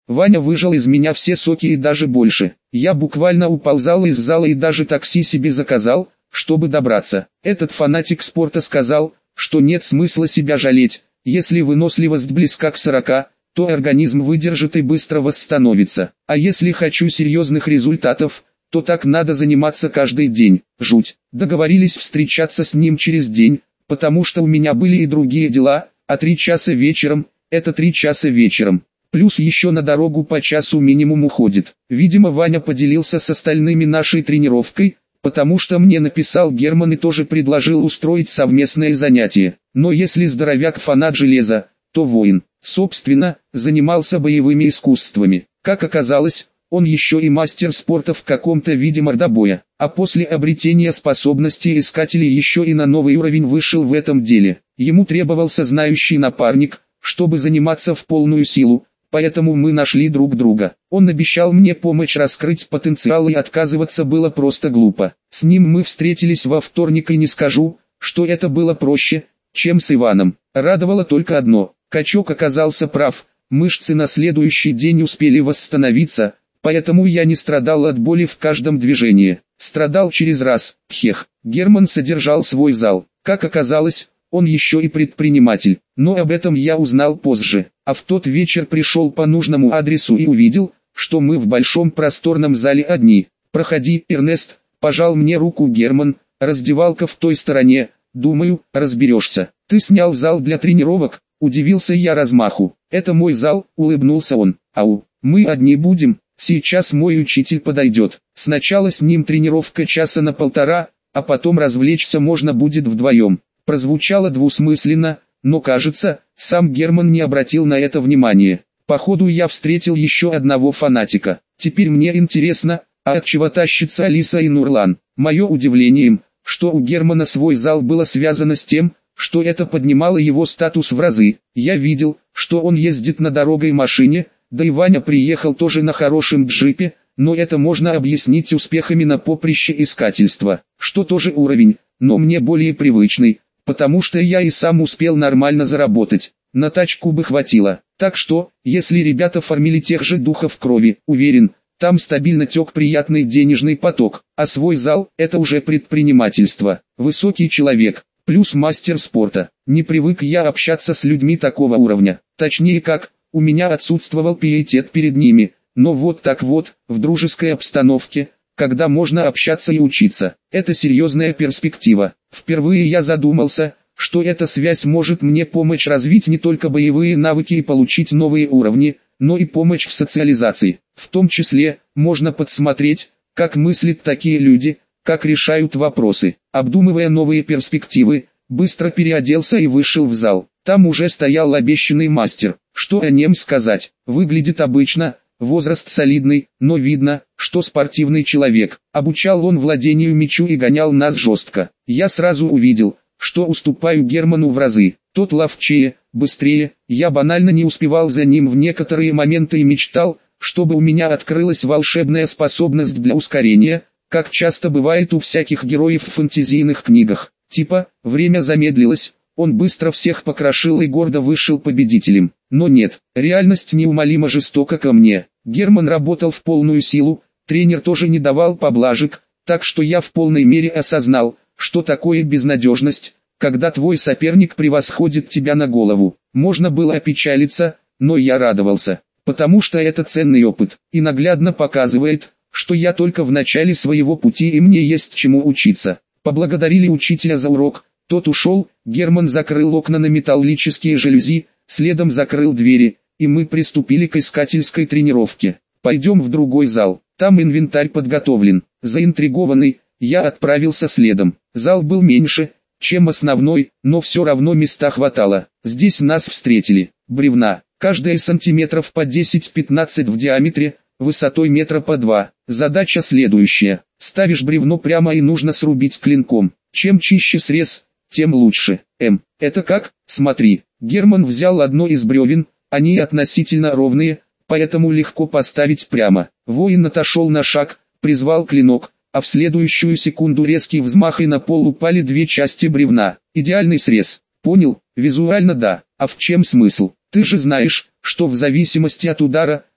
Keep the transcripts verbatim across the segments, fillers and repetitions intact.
Ваня выжал из меня все соки и даже больше. Я буквально уползал из зала и даже такси себе заказал, чтобы добраться. Этот фанатик спорта сказал, что нет смысла себя жалеть, если выносливость близка к сорока, то организм выдержит и быстро восстановится. А если хочу серьезных результатов, то так надо заниматься каждый день. Жуть. Договорились встречаться с ним через день, потому что у меня были и другие дела, а три часа вечером, это три часа вечером. Плюс еще на дорогу по часу минимум уходит. Видимо, Ваня поделился с остальными нашей тренировкой, потому что мне написал Герман и тоже предложил устроить совместное занятие. Но если здоровяк фанат железа, то воин. Собственно, занимался боевыми искусствами. Как оказалось, он еще и мастер спорта в каком-то виде мордобоя, а после обретения способностей искателей еще и на новый уровень вышел в этом деле. Ему требовался знающий напарник, чтобы заниматься в полную силу, поэтому мы нашли друг друга. Он обещал мне помочь раскрыть потенциал, и отказываться было просто глупо. С ним мы встретились во вторник, и не скажу, что это было проще, чем с Иваном. Радовало только одно: качок оказался прав, мышцы на следующий день успели восстановиться, поэтому я не страдал от боли в каждом движении. Страдал через раз. Хех. Герман содержал свой зал. Как оказалось, он еще и предприниматель, но об этом я узнал позже. А в тот вечер пришел по нужному адресу и увидел, что мы в большом просторном зале одни. «Проходи, Эрнест», — пожал мне руку Герман, — «раздевалка в той стороне, думаю, разберешься». «Ты снял зал для тренировок?» — удивился я размаху. «Это мой зал», — улыбнулся он. «Ау, мы одни будем, сейчас мой учитель подойдет. Сначала с ним тренировка часа на полтора, а потом развлечься можно будет вдвоем». Прозвучало двусмысленно, но кажется, сам Герман не обратил на это внимания. Походу я встретил еще одного фанатика. Теперь мне интересно, а от чего тащится Алиса и Нурлан? Мое удивлением, что у Германа свой зал, было связано с тем, что это поднимало его статус в разы. Я видел, что он ездит на дорогой машине, да и Ваня приехал тоже на хорошем джипе, но это можно объяснить успехами на поприще искательства, что тоже уровень, но мне более привычный, потому что я и сам успел нормально заработать. На тачку бы хватило. Так что, если ребята фармили тех же духов крови, уверен, там стабильно тек приятный денежный поток, а свой зал – это уже предпринимательство. Высокий человек, плюс мастер спорта. Не привык я общаться с людьми такого уровня. Точнее как, у меня отсутствовал пиетет перед ними, но вот так вот, в дружеской обстановке, когда можно общаться и учиться. Это серьезная перспектива. Впервые я задумался, что эта связь может мне помочь развить не только боевые навыки и получить новые уровни, но и помочь в социализации. В том числе, можно подсмотреть, как мыслят такие люди, как решают вопросы. Обдумывая новые перспективы, быстро переоделся и вышел в зал. Там уже стоял обещанный мастер. Что о нем сказать? Выглядит обычно, возраст солидный, но видно, что спортивный человек. Обучал он владению мечу и гонял нас жестко. Я сразу увидел, что уступаю Герману в разы. Тот ловчее, быстрее, я банально не успевал за ним в некоторые моменты и мечтал, чтобы у меня открылась волшебная способность для ускорения, как часто бывает у всяких героев в фэнтезийных книгах. Типа, время замедлилось, он быстро всех покрошил и гордо вышел победителем. Но нет, реальность неумолимо жестока ко мне. Герман работал в полную силу, тренер тоже не давал поблажек, так что я в полной мере осознал, что такое безнадежность, когда твой соперник превосходит тебя на голову. Можно было опечалиться, но я радовался, потому что это ценный опыт, и наглядно показывает, что я только в начале своего пути и мне есть чему учиться. Поблагодарили учителя за урок, тот ушел, Герман закрыл окна на металлические жалюзи, следом закрыл двери, и мы приступили к искательской тренировке. Пойдем в другой зал, там инвентарь подготовлен. Заинтригованный, я отправился следом. Зал был меньше, чем основной, но все равно места хватало. Здесь нас встретили. Бревна, каждое сантиметров по десять-пятнадцать в диаметре, высотой метра по два. Задача следующая. Ставишь бревно прямо и нужно срубить клинком. Чем чище срез, тем лучше. М. Это как? Смотри. Герман взял одно из бревен, они относительно ровные, поэтому легко поставить прямо. Воин отошел на шаг, призвал клинок, а в следующую секунду резкий взмах и на пол упали две части бревна. Идеальный срез. Понял? Визуально да. А в чем смысл? Ты же знаешь, что в зависимости от удара,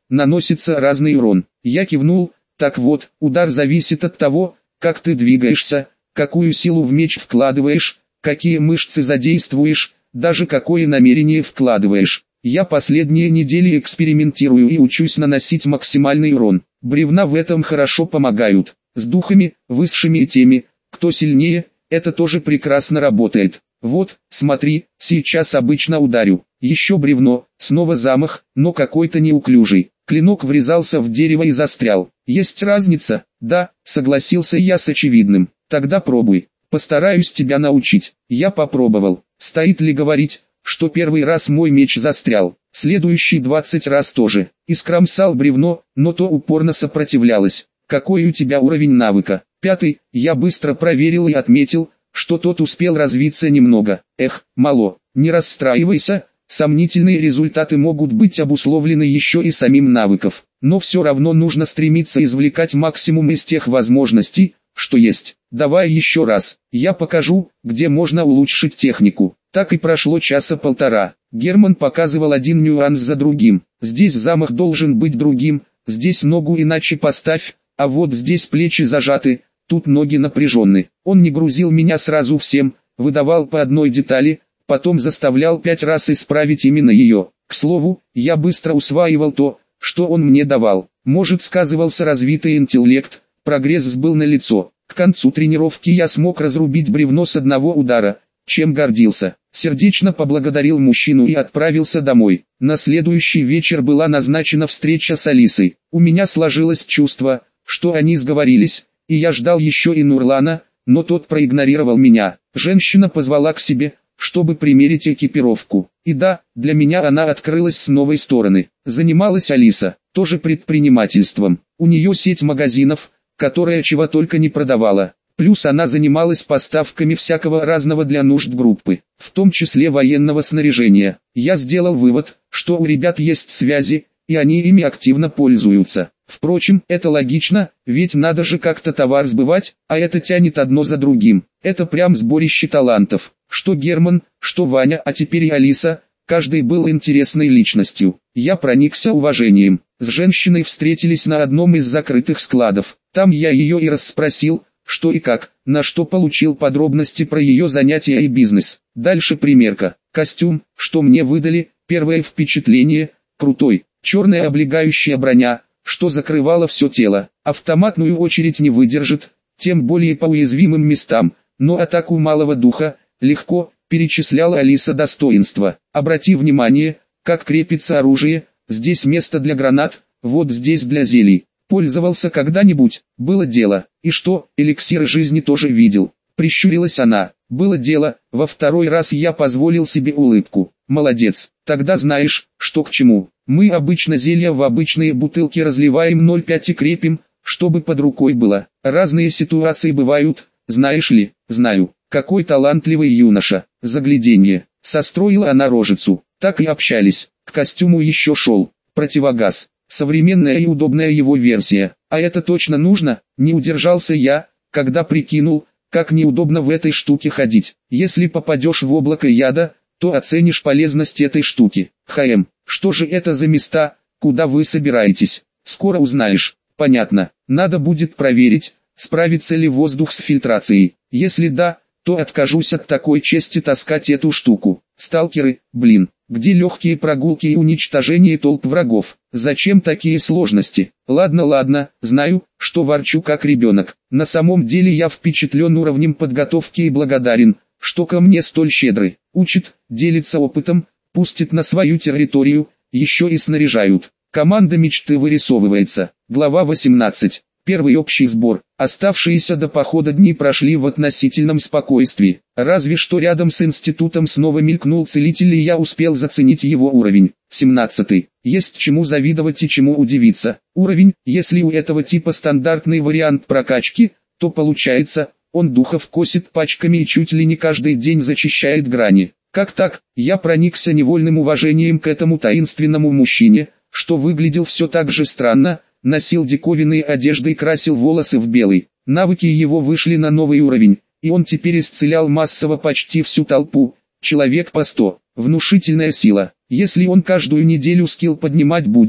наносится разный урон. Я кивнул, так вот, удар зависит от того, как ты двигаешься, какую силу в меч вкладываешь, какие мышцы задействуешь, даже какое намерение вкладываешь. Я последние недели экспериментирую и учусь наносить максимальный урон. Бревна в этом хорошо помогают. С духами, высшими и теми, кто сильнее, это тоже прекрасно работает. Вот, смотри, сейчас обычно ударю. Еще бревно, снова замах, но какой-то неуклюжий. Клинок врезался в дерево и застрял. Есть разница? Да, согласился я с очевидным. Тогда пробуй. Постараюсь тебя научить. Я попробовал. Стоит ли говорить, что первый раз мой меч застрял, следующий двадцать раз тоже. Искромсал бревно, но то упорно сопротивлялось. Какой у тебя уровень навыка? Пятый. Я быстро проверил и отметил, что тот успел развиться немного. Эх, мало. Не расстраивайся, сомнительные результаты могут быть обусловлены еще и самим навыков. Но все равно нужно стремиться извлекать максимум из тех возможностей, что есть. Давай еще раз, я покажу, где можно улучшить технику. Так и прошло часа полтора. Герман показывал один нюанс за другим. Здесь замах должен быть другим, здесь ногу иначе поставь, а вот здесь плечи зажаты, тут ноги напряжены. Он не грузил меня сразу всем, выдавал по одной детали, потом заставлял пять раз исправить именно ее. К слову, я быстро усваивал то, что он мне давал. Может, сказывался развитый интеллект, прогресс был налицо. К концу тренировки я смог разрубить бревно с одного удара, чем гордился. Сердечно поблагодарил мужчину и отправился домой. На следующий вечер была назначена встреча с Алисой. У меня сложилось чувство, что они сговорились, и я ждал еще и Нурлана, но тот проигнорировал меня. Женщина позвала к себе, чтобы примерить экипировку. И да, для меня она открылась с новой стороны. Занималась Алиса, тоже предпринимательством. У нее сеть магазинов, которая чего только не продавала. Плюс она занималась поставками всякого разного для нужд группы, в том числе военного снаряжения. Я сделал вывод, что у ребят есть связи, и они ими активно пользуются. Впрочем, это логично, ведь надо же как-то товар сбывать, а это тянет одно за другим. Это прям сборище талантов. Что Герман, что Ваня, а теперь и Алиса, каждый был интересной личностью. Я проникся уважением. С женщиной встретились на одном из закрытых складов. Там я ее и расспросил, что и как, на что получил подробности про ее занятия и бизнес. Дальше примерка. Костюм, что мне выдали, первое впечатление, крутой. Черная облегающая броня, что закрывала все тело. Автоматную очередь не выдержит, тем более по уязвимым местам, но атаку малого духа, легко, перечисляла Алиса достоинства. Обрати внимание, как крепится оружие, здесь место для гранат, вот здесь для зелий. Пользовался когда-нибудь? Было дело. И что, эликсиры жизни тоже видел? Прищурилась она. Было дело, во второй раз я позволил себе улыбку. Молодец, тогда знаешь, что к чему. Мы обычно зелья в обычные бутылки разливаем ноль пять и крепим, чтобы под рукой было. Разные ситуации бывают, знаешь ли? Знаю. Какой талантливый юноша. Загляденье. Состроила она рожицу. Так и общались. К костюму еще шел противогаз. Современная и удобная его версия. А это точно нужно? Не удержался я, когда прикинул, как неудобно в этой штуке ходить. Если попадешь в облако яда, то оценишь полезность этой штуки. Хм, что же это за места, куда вы собираетесь? Скоро узнаешь. Понятно. Надо будет проверить, справится ли воздух с фильтрацией. Если да, то откажусь от такой чести таскать эту штуку. Сталкеры, блин, где легкие прогулки и уничтожение толп врагов? Зачем такие сложности? Ладно, ладно, знаю, что ворчу как ребенок. На самом деле я впечатлен уровнем подготовки и благодарен, что ко мне столь щедры. Учит, делится опытом, пустит на свою территорию, еще и снаряжают. Команда мечты вырисовывается. Глава восемнадцать. Первый общий сбор. Оставшиеся до похода дни прошли в относительном спокойствии. Разве что рядом с институтом снова мелькнул целитель, и я успел заценить его уровень. семнадцатый. Есть чему завидовать и чему удивиться. Уровень, если у этого типа стандартный вариант прокачки, то получается, он духов косит пачками и чуть ли не каждый день зачищает грани. Как так? Я проникся невольным уважением к этому таинственному мужчине, что выглядел все так же странно, носил диковинные одежды и красил волосы в белый. Навыки его вышли на новый уровень, и он теперь исцелял массово почти всю толпу, человек по сто. Внушительная сила. Если он каждую неделю скилл поднимать будет,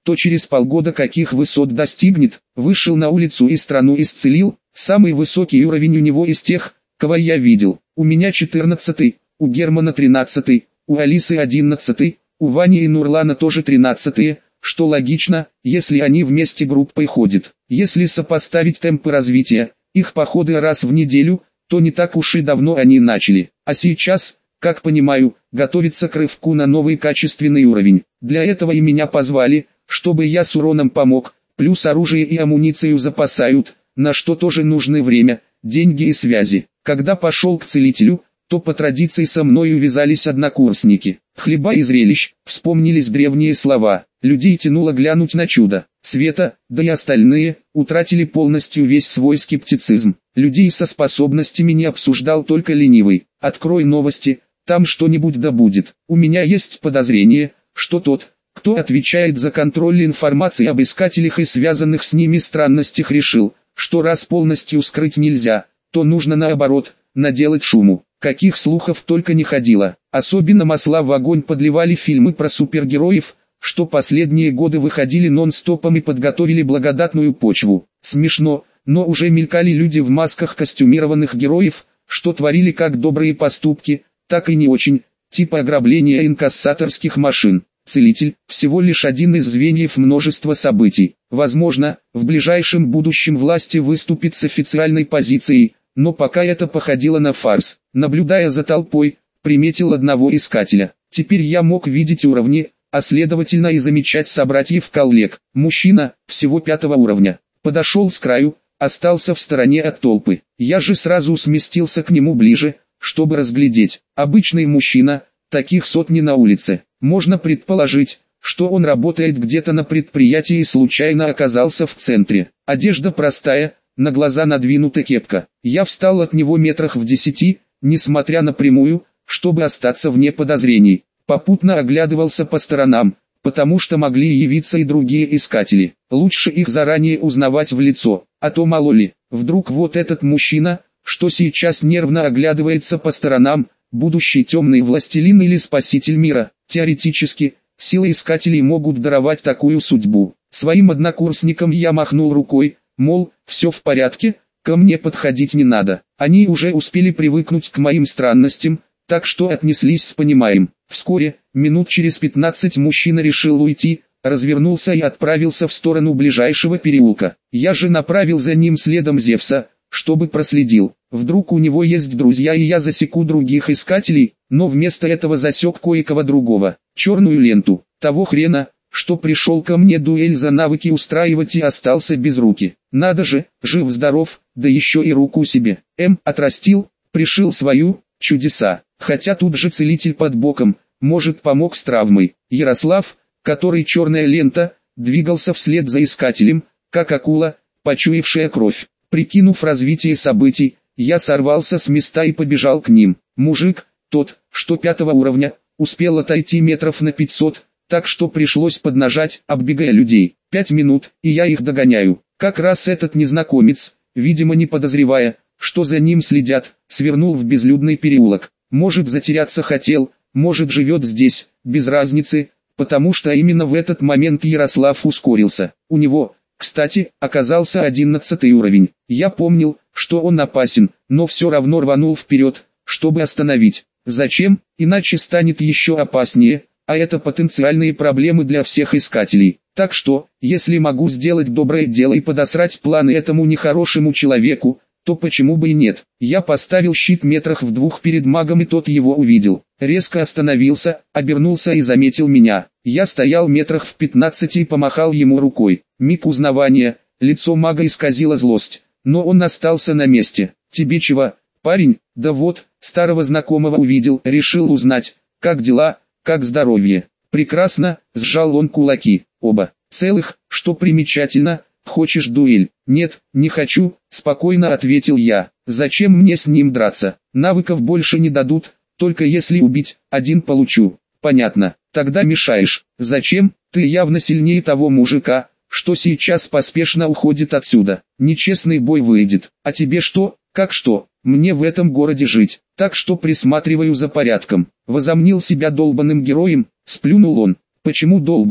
то через полгода каких высот достигнет. Вышел на улицу и страну исцелил, самый высокий уровень у него из тех, кого я видел. У меня четырнадцатый, у Германа тринадцатый, у Алисы одиннадцатый, у Вани и Нурлана тоже тринадцатые, что логично, если они вместе группой ходят. Если сопоставить темпы развития, их походы раз в неделю, то не так уж и давно они начали. А сейчас, как понимаю, готовится к рывку на новый качественный уровень. Для этого и меня позвали, чтобы я с уроном помог, плюс оружие и амуницию запасают, на что тоже нужны время, деньги и связи. Когда пошел к целителю, то по традиции со мной увязались однокурсники. Хлеба и зрелищ, вспомнились древние слова, людей тянуло глянуть на чудо. Света, да и остальные, утратили полностью весь свой скептицизм. Людей со способностями не обсуждал только ленивый. Открой новости, там что-нибудь да будет. У меня есть подозрение, что тот, кто отвечает за контроль информации об искателях и связанных с ними странностях, решил, что раз полностью скрыть нельзя, то нужно наоборот, наделать шуму. Каких слухов только не ходило. Особенно масла в огонь подливали фильмы про супергероев, что последние годы выходили нон-стопом и подготовили благодатную почву. Смешно, но уже мелькали люди в масках костюмированных героев, что творили как добрые поступки, так и не очень, типа ограбления инкассаторских машин. Целитель – всего лишь один из звеньев множества событий. Возможно, в ближайшем будущем власти выступит с официальной позицией, но пока это походило на фарс. Наблюдая за толпой, приметил одного искателя. Теперь я мог видеть уровни, а следовательно и замечать собратьев-коллег. Мужчина, всего пятого уровня. Подошел с краю, остался в стороне от толпы. Я же сразу сместился к нему ближе, чтобы разглядеть. Обычный мужчина, таких сотни на улице. Можно предположить, что он работает где-то на предприятии и случайно оказался в центре. Одежда простая, на глаза надвинута кепка. Я встал от него метрах в десяти, несмотря на прямую, чтобы остаться вне подозрений. Попутно оглядывался по сторонам, потому что могли явиться и другие искатели. Лучше их заранее узнавать в лицо, а то мало ли, вдруг вот этот мужчина, что сейчас нервно оглядывается по сторонам, будущий темный властелин или спаситель мира. Теоретически, силы искателей могут даровать такую судьбу. Своим однокурсникам я махнул рукой, мол, все в порядке, ко мне подходить не надо. Они уже успели привыкнуть к моим странностям, так что отнеслись с пониманием. Вскоре, минут через пятнадцать, мужчина решил уйти, развернулся и отправился в сторону ближайшего переулка. Я же направил за ним следом Зевса, чтобы проследил. Вдруг у него есть друзья и я засеку других искателей, но вместо этого засек кое-кого другого. Черную ленту, того хрена, что пришел ко мне дуэль за навыки устраивать и остался без руки. Надо же, жив-здоров, да еще и руку себе. М, отрастил, пришил свою, чудеса. Хотя тут же целитель под боком, может помог с травмой. Ярослав, который черная лента, двигался вслед за искателем, как акула, почуявшая кровь. Прикинув развитие событий, я сорвался с места и побежал к ним. Мужик, тот, что пятого уровня, успел отойти метров на пятьсот, так что пришлось поднажать, оббегая людей. Пять минут, и я их догоняю. Как раз этот незнакомец, видимо не подозревая, что за ним следят, свернул в безлюдный переулок. Может затеряться хотел, может живет здесь, без разницы, потому что именно в этот момент Ярослав ускорился. У него, кстати, оказался одиннадцатый уровень. Я помнил, что он опасен, но все равно рванул вперед, чтобы остановить. Зачем? Иначе станет еще опаснее, а это потенциальные проблемы для всех искателей. Так что, если могу сделать доброе дело и подосрать планы этому нехорошему человеку, то почему бы и нет? Я поставил щит метрах в двух перед магом, и тот его увидел. Резко остановился, обернулся и заметил меня. Я стоял метрах в пятнадцати и помахал ему рукой. Миг узнавания, лицо мага исказило злость, но он остался на месте. «Тебе чего, парень?» «Да вот, старого знакомого увидел, решил узнать, как дела, как здоровье». «Прекрасно», сжал он кулаки. «Оба целых, что примечательно. Хочешь дуэль?» «Нет, не хочу», спокойно ответил я. «Зачем мне с ним драться? Навыков больше не дадут, только если убить, один получу». «Понятно, тогда мешаешь». «Зачем? Ты явно сильнее того мужика, что сейчас поспешно уходит отсюда. Нечестный бой выйдет. А тебе что? Как что? Мне в этом городе жить, так что присматриваю за порядком». Возомнил себя долбаным героем, сплюнул он. «Почему долбаным?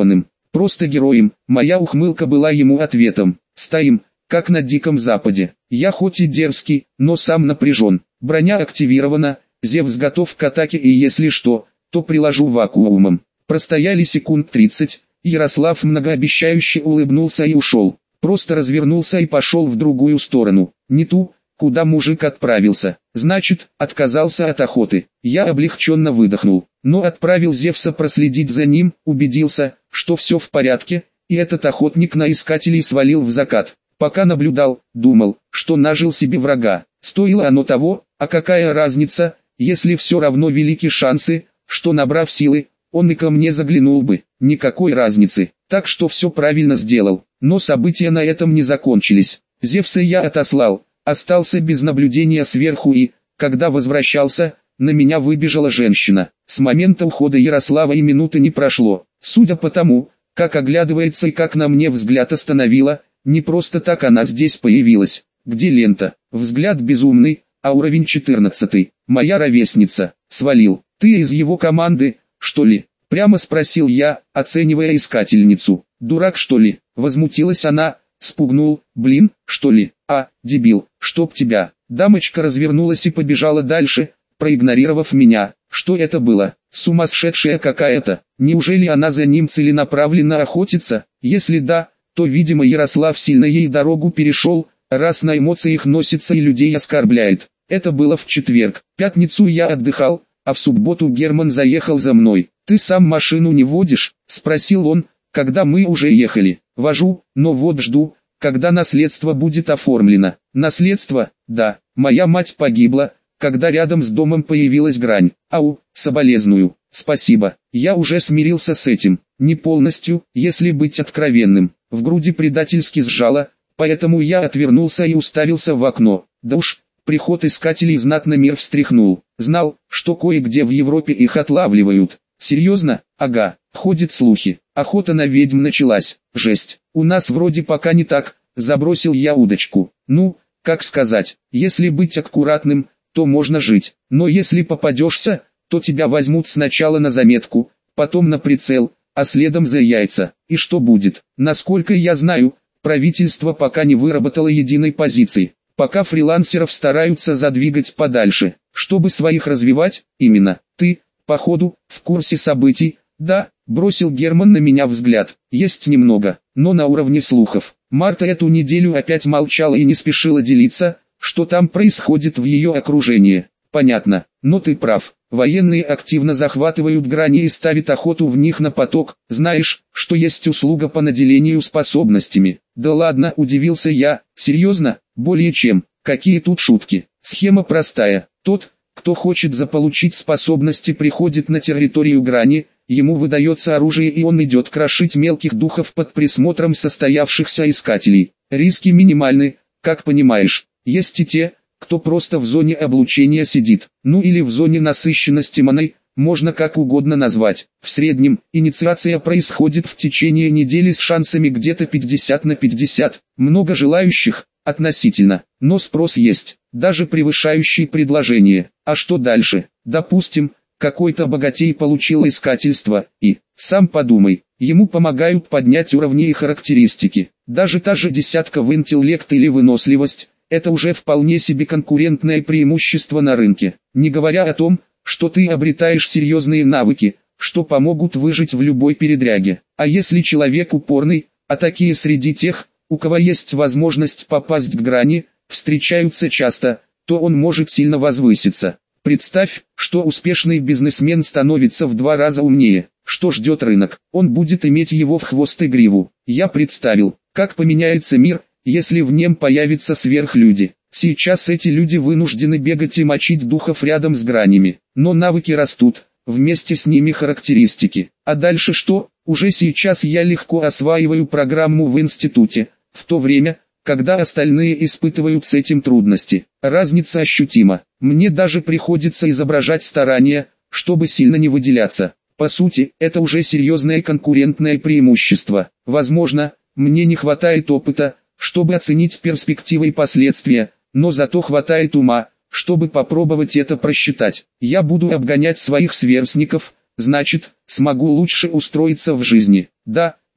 Просто героем. Моя ухмылка была ему ответом. Стоим, как на Диком Западе. Я хоть и дерзкий, но сам напряжен. Броня активирована, Зевс готов к атаке, и если что, то приложу вакуумом. Простояли секунд тридцать, Ярослав многообещающе улыбнулся и ушел. Просто развернулся и пошел в другую сторону. Не ту, куда мужик отправился. Значит, отказался от охоты. Я облегченно выдохнул. Но отправил Зевса проследить за ним, убедился, что все в порядке, и этот охотник на искателей свалил в закат. Пока наблюдал, думал, что нажил себе врага. Стоило оно того, а какая разница, если все равно велики шансы, что набрав силы, он и ко мне заглянул бы. Никакой разницы, так что все правильно сделал. Но события на этом не закончились. Зевса я отослал, остался без наблюдения сверху и, когда возвращался, на меня выбежала женщина. С момента ухода Ярослава и минуты не прошло. Судя по тому, как оглядывается и как на мне взгляд остановила, не просто так она здесь появилась. Где лента? Взгляд безумный, а уровень четырнадцатый. Моя ровесница. Свалил. Ты из его команды, что ли? Прямо спросил я, оценивая искательницу. Дурак что ли? Возмутилась она. Спугнул. Блин, что ли? А, дебил, чтоб тебя. Дамочка развернулась и побежала дальше, проигнорировав меня. Что это было? Сумасшедшая какая-то. Неужели она за ним целенаправленно охотится? Если да, то, видимо, Ярослав сильно ей дорогу перешел, раз на эмоциях носится и людей оскорбляет. Это было в четверг. В пятницу я отдыхал, а в субботу Герман заехал за мной. «Ты сам машину не водишь?» – спросил он, когда мы уже ехали. «Вожу, но вот жду, когда наследство будет оформлено». «Наследство? Да. Моя мать погибла, когда рядом с домом появилась грань. Ау, соболезную». «Спасибо. Я уже смирился с этим. Не полностью, если быть откровенным. В груди предательски сжало, поэтому я отвернулся и уставился в окно. Да уж, приход искателей знатно мир встряхнул. Знал, что кое-где в Европе их отлавливают. Серьезно? Ага, ходят слухи. Охота на ведьм началась. Жесть. У нас вроде пока не так, забросил я удочку. Ну, как сказать, если быть аккуратным, то можно жить. Но если попадешься, то тебя возьмут сначала на заметку, потом на прицел, а следом за яйца. И что будет? Насколько я знаю, правительство пока не выработало единой позиции. Пока фрилансеров стараются задвигать подальше, чтобы своих развивать. Именно. Ты, походу, в курсе событий. Да, бросил Герман на меня взгляд. Есть немного, но на уровне слухов. Марта эту неделю опять молчала и не спешила делиться, что там происходит в ее окружении. Понятно, но ты прав. Военные активно захватывают грани и ставят охоту в них на поток. Знаешь, что есть услуга по наделению способностями? Да ладно, удивился я. Серьезно? Более чем. Какие тут шутки? Схема простая. Тот, кто хочет заполучить способности, приходит на территорию грани, ему выдается оружие и он идет крошить мелких духов под присмотром состоявшихся искателей. Риски минимальны, как понимаешь. Есть и те, кто просто в зоне облучения сидит, ну или в зоне насыщенности маной, можно как угодно назвать. В среднем, инициация происходит в течение недели с шансами где-то пятьдесят на пятьдесят. Много желающих, относительно, но спрос есть, даже превышающий предложение. А что дальше? Допустим, какой-то богатей получил искательство, и, сам подумай, ему помогают поднять уровни и характеристики. Даже та же десятка в интеллект или выносливость, это уже вполне себе конкурентное преимущество на рынке. Не говоря о том, что ты обретаешь серьезные навыки, что помогут выжить в любой передряге. А если человек упорный, а такие среди тех, у кого есть возможность попасть к грани, встречаются часто, то он может сильно возвыситься. Представь, что успешный бизнесмен становится в два раза умнее. Что ждет рынок? Он будет иметь его в хвост и гриву. Я представил, как поменяется мир, если в нем появятся сверхлюди. Сейчас эти люди вынуждены бегать и мочить духов рядом с гранями. Но навыки растут, вместе с ними характеристики. А дальше что? Уже сейчас я легко осваиваю программу в институте, в то время, когда остальные испытывают с этим трудности. Разница ощутима. Мне даже приходится изображать старания, чтобы сильно не выделяться. По сути, это уже серьезное конкурентное преимущество. Возможно, мне не хватает опыта, чтобы оценить перспективы и последствия, но зато хватает ума, чтобы попробовать это просчитать. Я буду обгонять своих сверстников, значит, смогу лучше устроиться в жизни. Да,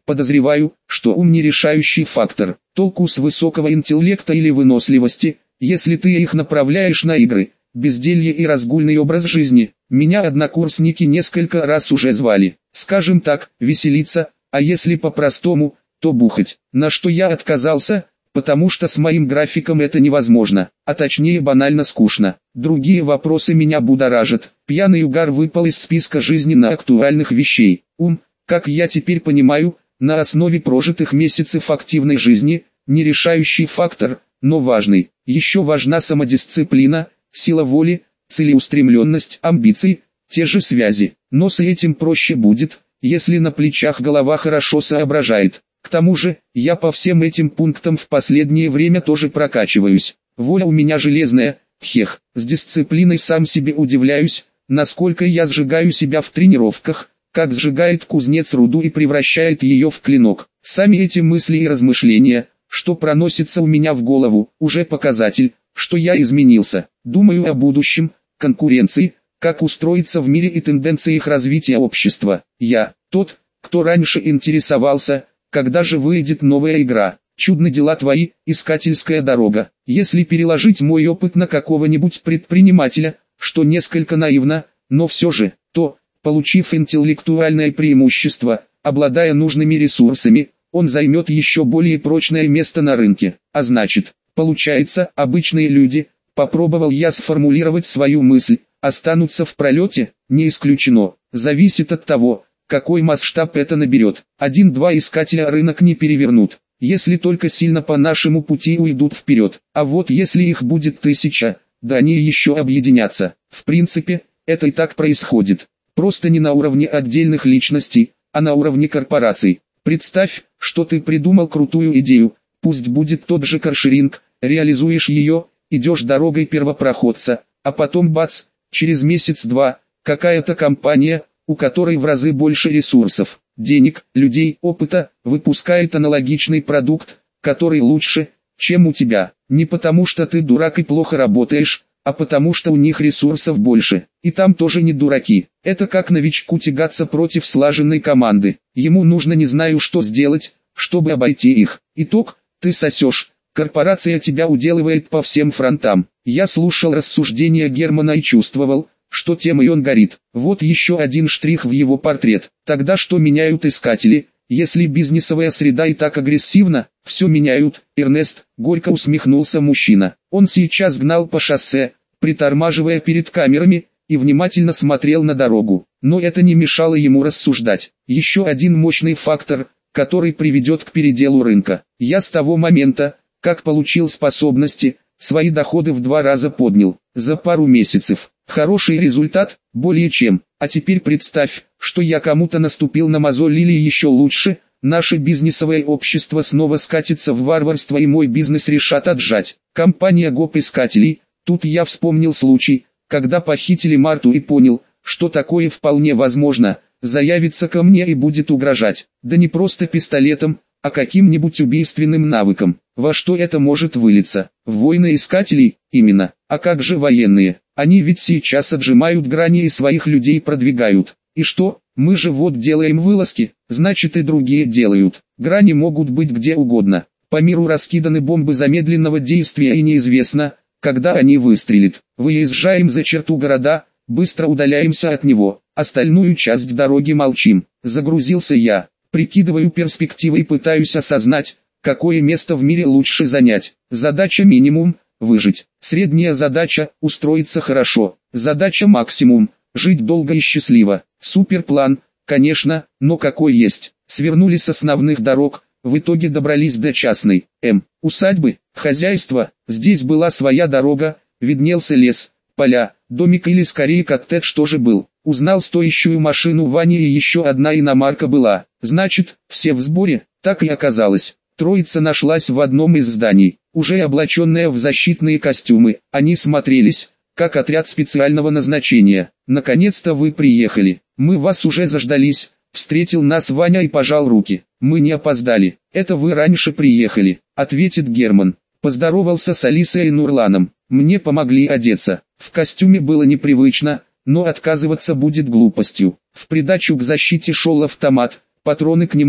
Подозреваю, что ум не решающий фактор. Толку с высокого интеллекта или выносливости, если ты их направляешь на игры, безделье и разгульный образ жизни. Меня однокурсники несколько раз уже звали, скажем так, веселиться, а если по-простому, то бухать. На что я отказался, потому что с моим графиком это невозможно, а точнее банально скучно. Другие вопросы меня будоражат. Пьяный угар выпал из списка жизненно актуальных вещей. Ум, как я теперь понимаю, на основе прожитых месяцев активной жизни, не решающий фактор, но важный. Еще важна самодисциплина, сила воли, целеустремленность, амбиции, те же связи. Но с этим проще будет, если на плечах голова хорошо соображает. К тому же, я по всем этим пунктам в последнее время тоже прокачиваюсь. Воля у меня железная, хех, с дисциплиной сам себе удивляюсь, насколько я сжигаю себя в тренировках, как сжигает кузнец руду и превращает ее в клинок. Сами эти мысли и размышления, что проносится у меня в голову, уже показатель, что я изменился. Думаю о будущем, конкуренции, как устроиться в мире и тенденциях развития общества. Я, тот, кто раньше интересовался, когда же выйдет новая игра. Чудны дела твои, искательская дорога. Если переложить мой опыт на какого-нибудь предпринимателя, что несколько наивно, но все же, то, получив интеллектуальное преимущество, обладая нужными ресурсами, он займет еще более прочное место на рынке. А значит, получается, обычные люди, попробовал я сформулировать свою мысль, останутся в пролете, не исключено. Зависит от того, какой масштаб это наберет. Один-два искателя рынок не перевернут, если только сильно по нашему пути уйдут вперед. А вот если их будет тысяча, да они еще объединятся. В принципе, это и так происходит. Просто не на уровне отдельных личностей, а на уровне корпораций. Представь, что ты придумал крутую идею, пусть будет тот же каршеринг, реализуешь ее, идешь дорогой первопроходца, а потом бац, через месяц-два, какая-то компания, у которой в разы больше ресурсов, денег, людей, опыта, выпускает аналогичный продукт, который лучше, чем у тебя. Не потому что ты дурак и плохо работаешь, а потому что у них ресурсов больше. И там тоже не дураки. Это как новичку тягаться против слаженной команды. Ему нужно не знаю что сделать, чтобы обойти их. Итог, ты сосешь. Корпорация тебя уделывает по всем фронтам. Я слушал рассуждения Германа и чувствовал, что темой он горит. Вот еще один штрих в его портрет. Тогда что меняют искатели, если бизнесовая среда и так агрессивна? Все меняют, Эрнест, горько усмехнулся мужчина. Он сейчас гнал по шоссе, притормаживая перед камерами, и внимательно смотрел на дорогу. Но это не мешало ему рассуждать. Еще один мощный фактор, который приведет к переделу рынка. Я с того момента, как получил способности, свои доходы в два раза поднял. За пару месяцев. Хороший результат, более чем. А теперь представь, что я кому-то наступил на мозоль или еще лучше, наше бизнесовое общество снова скатится в варварство и мой бизнес решат отжать. Компания гоп-искателей, тут я вспомнил случай, когда похитили Марту и понял, что такое вполне возможно, заявится ко мне и будет угрожать. Да не просто пистолетом, а каким-нибудь убийственным навыком. Во что это может вылиться? В войны искателей? Именно. А как же военные? Они ведь сейчас отжимают грани и своих людей продвигают. И что? Мы же вот делаем вылазки, значит и другие делают. Грани могут быть где угодно. По миру раскиданы бомбы замедленного действия и неизвестно, когда они выстрелят. Выезжаем за черту города, быстро удаляемся от него. Остальную часть дороги молчим. Загрузился я. Прикидываю перспективы и пытаюсь осознать, какое место в мире лучше занять. Задача минимум – выжить. Средняя задача – устроиться хорошо. Задача максимум – жить долго и счастливо. Суперплан, конечно, но какой есть. Свернули с основных дорог, в итоге добрались до частной. М. Усадьбы, хозяйство. Здесь была своя дорога, виднелся лес, поля, домик или скорее коттедж тоже был. Узнал стоящую машину Вани и еще одна иномарка была. Значит, все в сборе, так и оказалось. Троица нашлась в одном из зданий, уже облаченная в защитные костюмы. Они смотрелись, как отряд специального назначения. Наконец-то вы приехали. Мы вас уже заждались. Встретил нас Ваня и пожал руки. Мы не опоздали. Это вы раньше приехали, ответит Герман. Поздоровался с Алисой и Нурланом. Мне помогли одеться. В костюме было непривычно, но отказываться будет глупостью. В придачу к защите шел автомат, патроны к нему,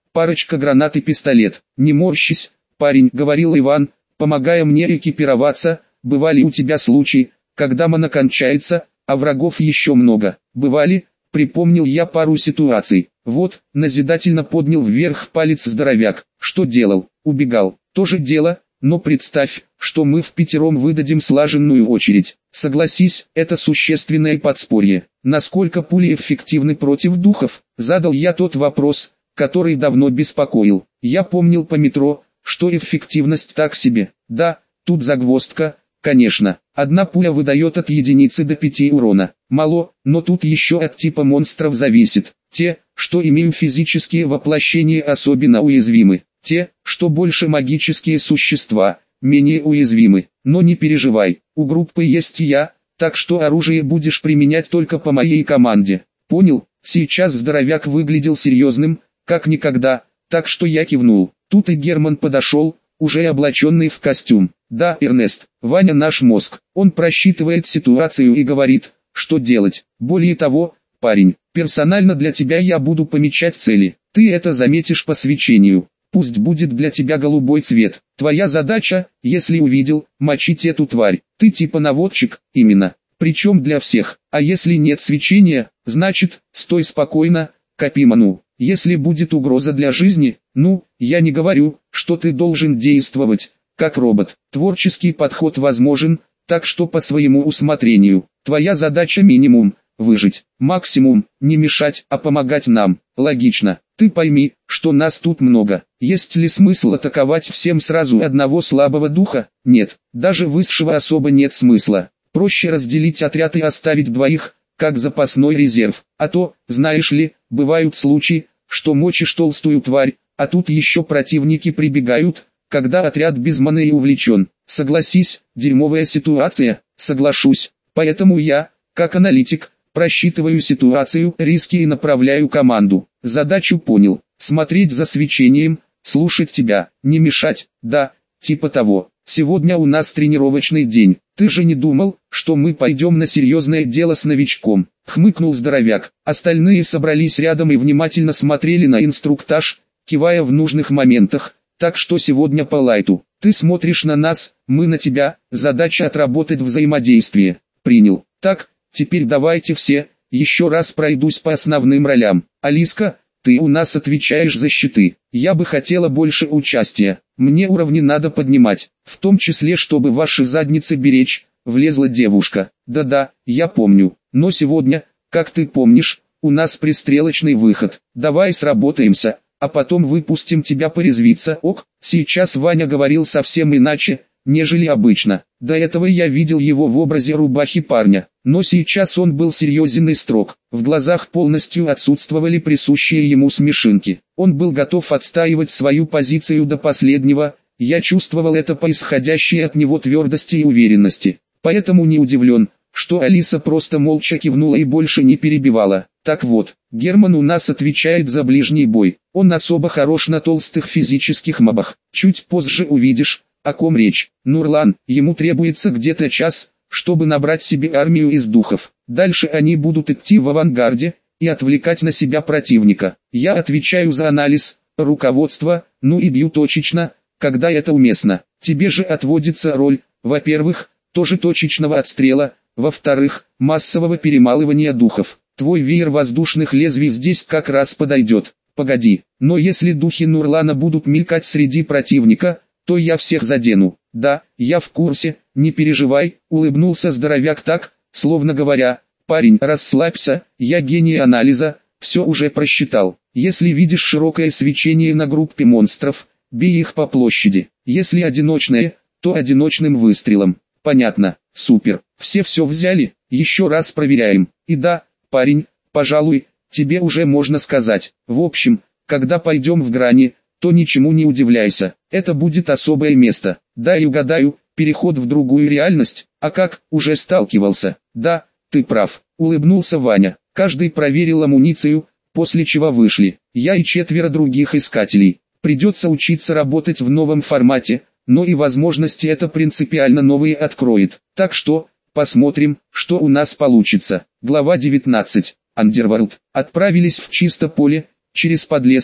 парочка гранат и пистолет. Не морщись, парень, говорил Иван, помогая мне экипироваться, бывали у тебя случаи, когда мана кончается, а врагов еще много. Бывали, припомнил я пару ситуаций. Вот, назидательно поднял вверх палец здоровяк. Что делал? Убегал. Тоже дело, но представь, что мы впятером выдадим слаженную очередь. Согласись, это существенное подспорье. Насколько пули эффективны против духов? Задал я тот вопрос, который давно беспокоил. Я помнил по метро, что эффективность так себе. Да, тут загвоздка, конечно. Одна пуля выдает от единицы до пяти урона. Мало, но тут еще от типа монстров зависит. Те, что имеют физические воплощения, особенно уязвимы. Те, что больше магические существа, менее уязвимы. Но не переживай, у группы есть я, так что оружие будешь применять только по моей команде. Понял? Сейчас здоровяк выглядел серьезным, как никогда, так что я кивнул. Тут и Герман подошел, уже облаченный в костюм. Да, Эрнест, Ваня наш мозг, он просчитывает ситуацию и говорит, что делать. Более того, парень, персонально для тебя я буду помечать цели. Ты это заметишь по свечению. Пусть будет для тебя голубой цвет. Твоя задача, если увидел, мочить эту тварь. Ты типа наводчик, именно. Причем для всех. А если нет свечения, значит, стой спокойно, копи ману. Если будет угроза для жизни, ну, я не говорю, что ты должен действовать, как робот. Творческий подход возможен, так что по своему усмотрению. Твоя задача минимум – выжить, максимум – не мешать, а помогать нам. Логично. Ты пойми, что нас тут много. Есть ли смысл атаковать всем сразу одного слабого духа? Нет, даже высшего особо нет смысла. Проще разделить отряд и оставить двоих, как запасной резерв. А то, знаешь ли, бывают случаи, что мочишь толстую тварь, а тут еще противники прибегают, когда отряд без маны и увлечен. Согласись, дерьмовая ситуация, соглашусь. Поэтому я, как аналитик, просчитываю ситуацию, риски и направляю команду. Задачу понял. Смотреть за свечением, слушать тебя, не мешать, да, типа того. Сегодня у нас тренировочный день. Ты же не думал, что мы пойдем на серьезное дело с новичком? Хмыкнул здоровяк. Остальные собрались рядом и внимательно смотрели на инструктаж, кивая в нужных моментах. Так что сегодня по лайту. Ты смотришь на нас, мы на тебя. Задача отработать взаимодействие. Принял. Так, теперь давайте все, еще раз пройдусь по основным ролям. Алиска, ты у нас отвечаешь за щиты. Я бы хотела больше участия. Мне уровни надо поднимать, в том числе чтобы ваши задницы беречь. Влезла девушка. Да-да, я помню. Но сегодня, как ты помнишь, у нас пристрелочный выход. Давай сработаемся, а потом выпустим тебя порезвиться. Ок, сейчас Ваня говорил совсем иначе, нежели обычно. До этого я видел его в образе рубахи парня, но сейчас он был серьезен и строг. В глазах полностью отсутствовали присущие ему смешинки. Он был готов отстаивать свою позицию до последнего, я чувствовал это по исходящей от него твердости и уверенности. Поэтому не удивлен, что Алиса просто молча кивнула и больше не перебивала. Так вот, Герман у нас отвечает за ближний бой. Он особо хорош на толстых физических мобах. Чуть позже увидишь, о ком речь. Нурлан, ему требуется где-то час, чтобы набрать себе армию из духов. Дальше они будут идти в авангарде и отвлекать на себя противника. Я отвечаю за анализ, руководство, ну и бью точечно, когда это уместно. Тебе же отводится роль, во-первых, тоже точечного отстрела, во-вторых, массового перемалывания духов. Твой веер воздушных лезвий здесь как раз подойдет. Погоди, но если духи Нурлана будут мелькать среди противника, то я всех задену. Да, я в курсе, не переживай, улыбнулся здоровяк так, словно говоря, парень, расслабься, я гений анализа, все уже просчитал. Если видишь широкое свечение на группе монстров, бей их по площади. Если одиночное, то одиночным выстрелом. Понятно, супер, все все взяли, еще раз проверяем. И да, парень, пожалуй, тебе уже можно сказать. В общем, когда пойдем в грани, то ничему не удивляйся, это будет особое место. Дай угадаю, переход в другую реальность, а как, уже сталкивался. Да, ты прав, улыбнулся Ваня. Каждый проверил амуницию, после чего вышли. Я и четверо других искателей. Придется учиться работать в новом формате, но и возможности это принципиально новые откроет. Так что, посмотрим, что у нас получится. Глава девятнадцать. Андерворлд. Отправились в чисто поле, через подлесок,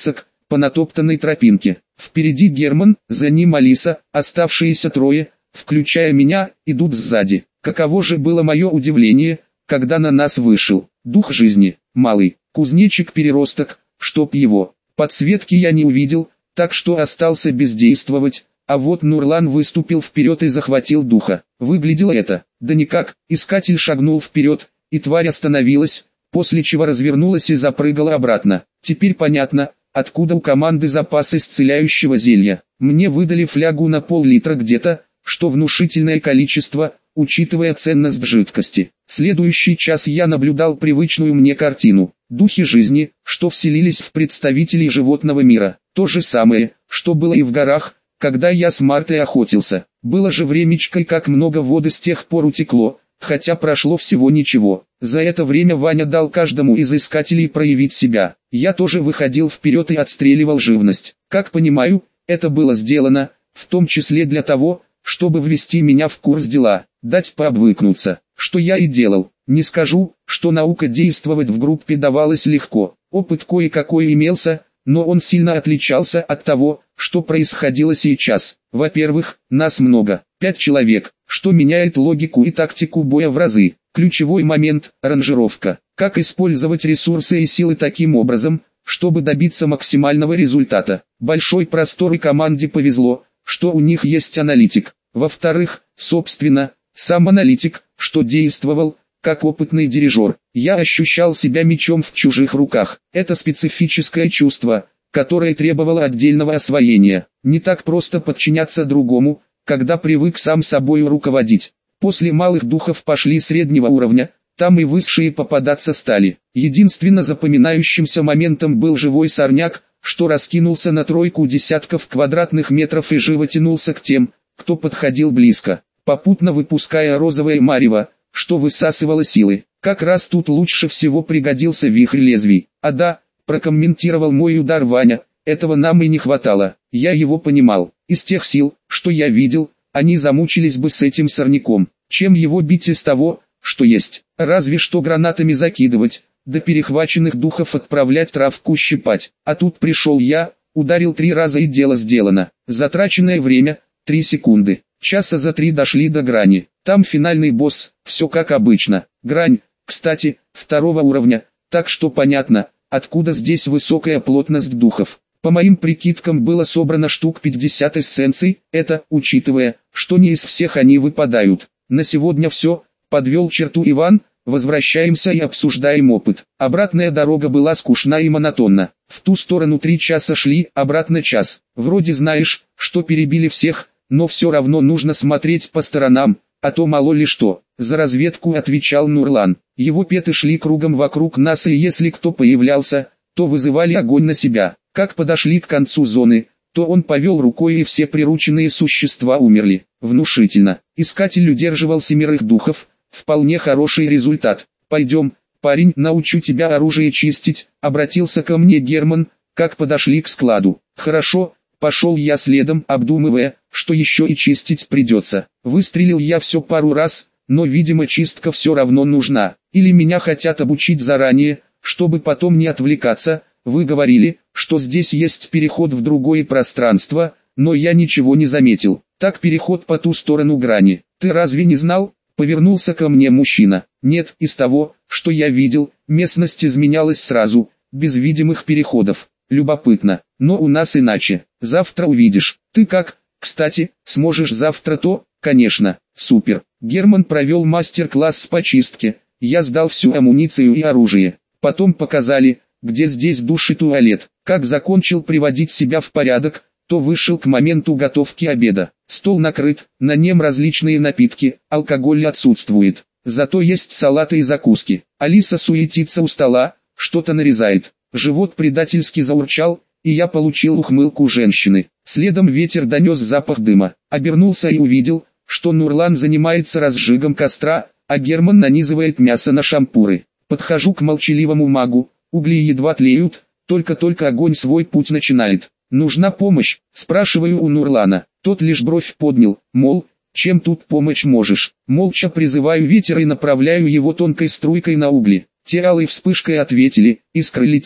по натоптанной тропинке. Впереди Герман, за ним Алиса, оставшиеся трое, включая меня, идут сзади. Каково же было мое удивление, когда на нас вышел дух жизни, малый, кузнечик-переросток, чтоб его. Подсветки я не увидел, так что остался бездействовать, а вот Нурлан выступил вперед и захватил духа. Выглядело это, да никак, искатель шагнул вперед, и тварь остановилась, после чего развернулась и запрыгала обратно. Теперь понятно, откуда у команды запас исцеляющего зелья. Мне выдали флягу на пол-литра где-то, что внушительное количество, учитывая ценность жидкости. Следующий час я наблюдал привычную мне картину. Духи жизни, что вселились в представителей животного мира. То же самое, что было и в горах, когда я с Мартой охотился. Было же времечко и как много воды с тех пор утекло, хотя прошло всего ничего. За это время Ваня дал каждому из искателей проявить себя. Я тоже выходил вперед и отстреливал живность. Как понимаю, это было сделано, в том числе для того, чтобы ввести меня в курс дела, дать пообвыкнуться, что я и делал. Не скажу, что наука действовать в группе давалась легко. Опыт кое-какой имелся, но он сильно отличался от того, что происходило сейчас. Во-первых, нас много, пять человек, что меняет логику и тактику боя в разы. Ключевой момент – ранжировка. Как использовать ресурсы и силы таким образом, чтобы добиться максимального результата. Большой простор и команде повезло, что у них есть аналитик. Во-вторых, собственно, сам аналитик, что действовал, как опытный дирижер. Я ощущал себя мечом в чужих руках. Это специфическое чувство, которое требовало отдельного освоения. Не так просто подчиняться другому, когда привык сам собою руководить. После малых духов пошли среднего уровня, там и высшие попадаться стали. Единственно запоминающимся моментом был живой сорняк, что раскинулся на тройку десятков квадратных метров и живо тянулся к тем, кто подходил близко, попутно выпуская розовое марево, что высасывало силы. Как раз тут лучше всего пригодился вихрь лезвий. А да, прокомментировал мой удар Ваня, этого нам и не хватало. Я его понимал. Из тех сил, что я видел, они замучились бы с этим сорняком. Чем его бить из того, что есть? Разве что гранатами закидывать, да перехваченных духов отправлять травку щипать. А тут пришел я, ударил три раза и дело сделано. Затраченное время – три секунды. Часа за три дошли до грани. Там финальный босс, все как обычно. Грань, кстати, второго уровня, так что понятно, откуда здесь высокая плотность духов. По моим прикидкам было собрано штук пятьдесят эссенций, это, учитывая, что не из всех они выпадают. На сегодня все, подвел черту Иван, возвращаемся и обсуждаем опыт. Обратная дорога была скучна и монотонна. В ту сторону три часа шли, обратно час. Вроде знаешь, что перебили всех, но все равно нужно смотреть по сторонам, а то мало ли что. За разведку отвечал Нурлан. Его петы шли кругом вокруг нас, и если кто появлялся, то вызывали огонь на себя. Как подошли к концу зоны, то он повел рукой, и все прирученные существа умерли. Внушительно. Искатель удерживал семерых духов, вполне хороший результат. «Пойдем, парень, научу тебя оружие чистить», — обратился ко мне Герман, как подошли к складу. «Хорошо». Пошел я следом, обдумывая, что еще и чистить придется. Выстрелил я все пару раз, но видимо чистка все равно нужна. Или меня хотят обучить заранее, чтобы потом не отвлекаться. Вы говорили, что здесь есть переход в другое пространство, но я ничего не заметил. Так, переход по ту сторону грани. Ты разве не знал? Повернулся ко мне мужчина. Нет, из того, что я видел, местность изменялась сразу, без видимых переходов. Любопытно, но у нас иначе. Завтра увидишь. Ты как, кстати, сможешь завтра то? Конечно, супер. Герман провел мастер-класс по чистке. Я сдал всю амуницию и оружие. Потом показали, где здесь душ и туалет. Как закончил приводить себя в порядок, то вышел к моменту готовки обеда. Стол накрыт, на нем различные напитки, алкоголь отсутствует. Зато есть салаты и закуски. Алиса суетится у стола, что-то нарезает. Живот предательски заурчал, и я получил ухмылку женщины. Следом ветер донес запах дыма. Обернулся и увидел, что Нурлан занимается разжигом костра, а Герман нанизывает мясо на шампуры. Подхожу к молчаливому магу, угли едва тлеют, только-только огонь свой путь начинает. «Нужна помощь?» – спрашиваю у Нурлана. Тот лишь бровь поднял, мол, чем тут помочь можешь. Молча призываю ветер и направляю его тонкой струйкой на угли. Те алой вспышкой ответили, искры летят.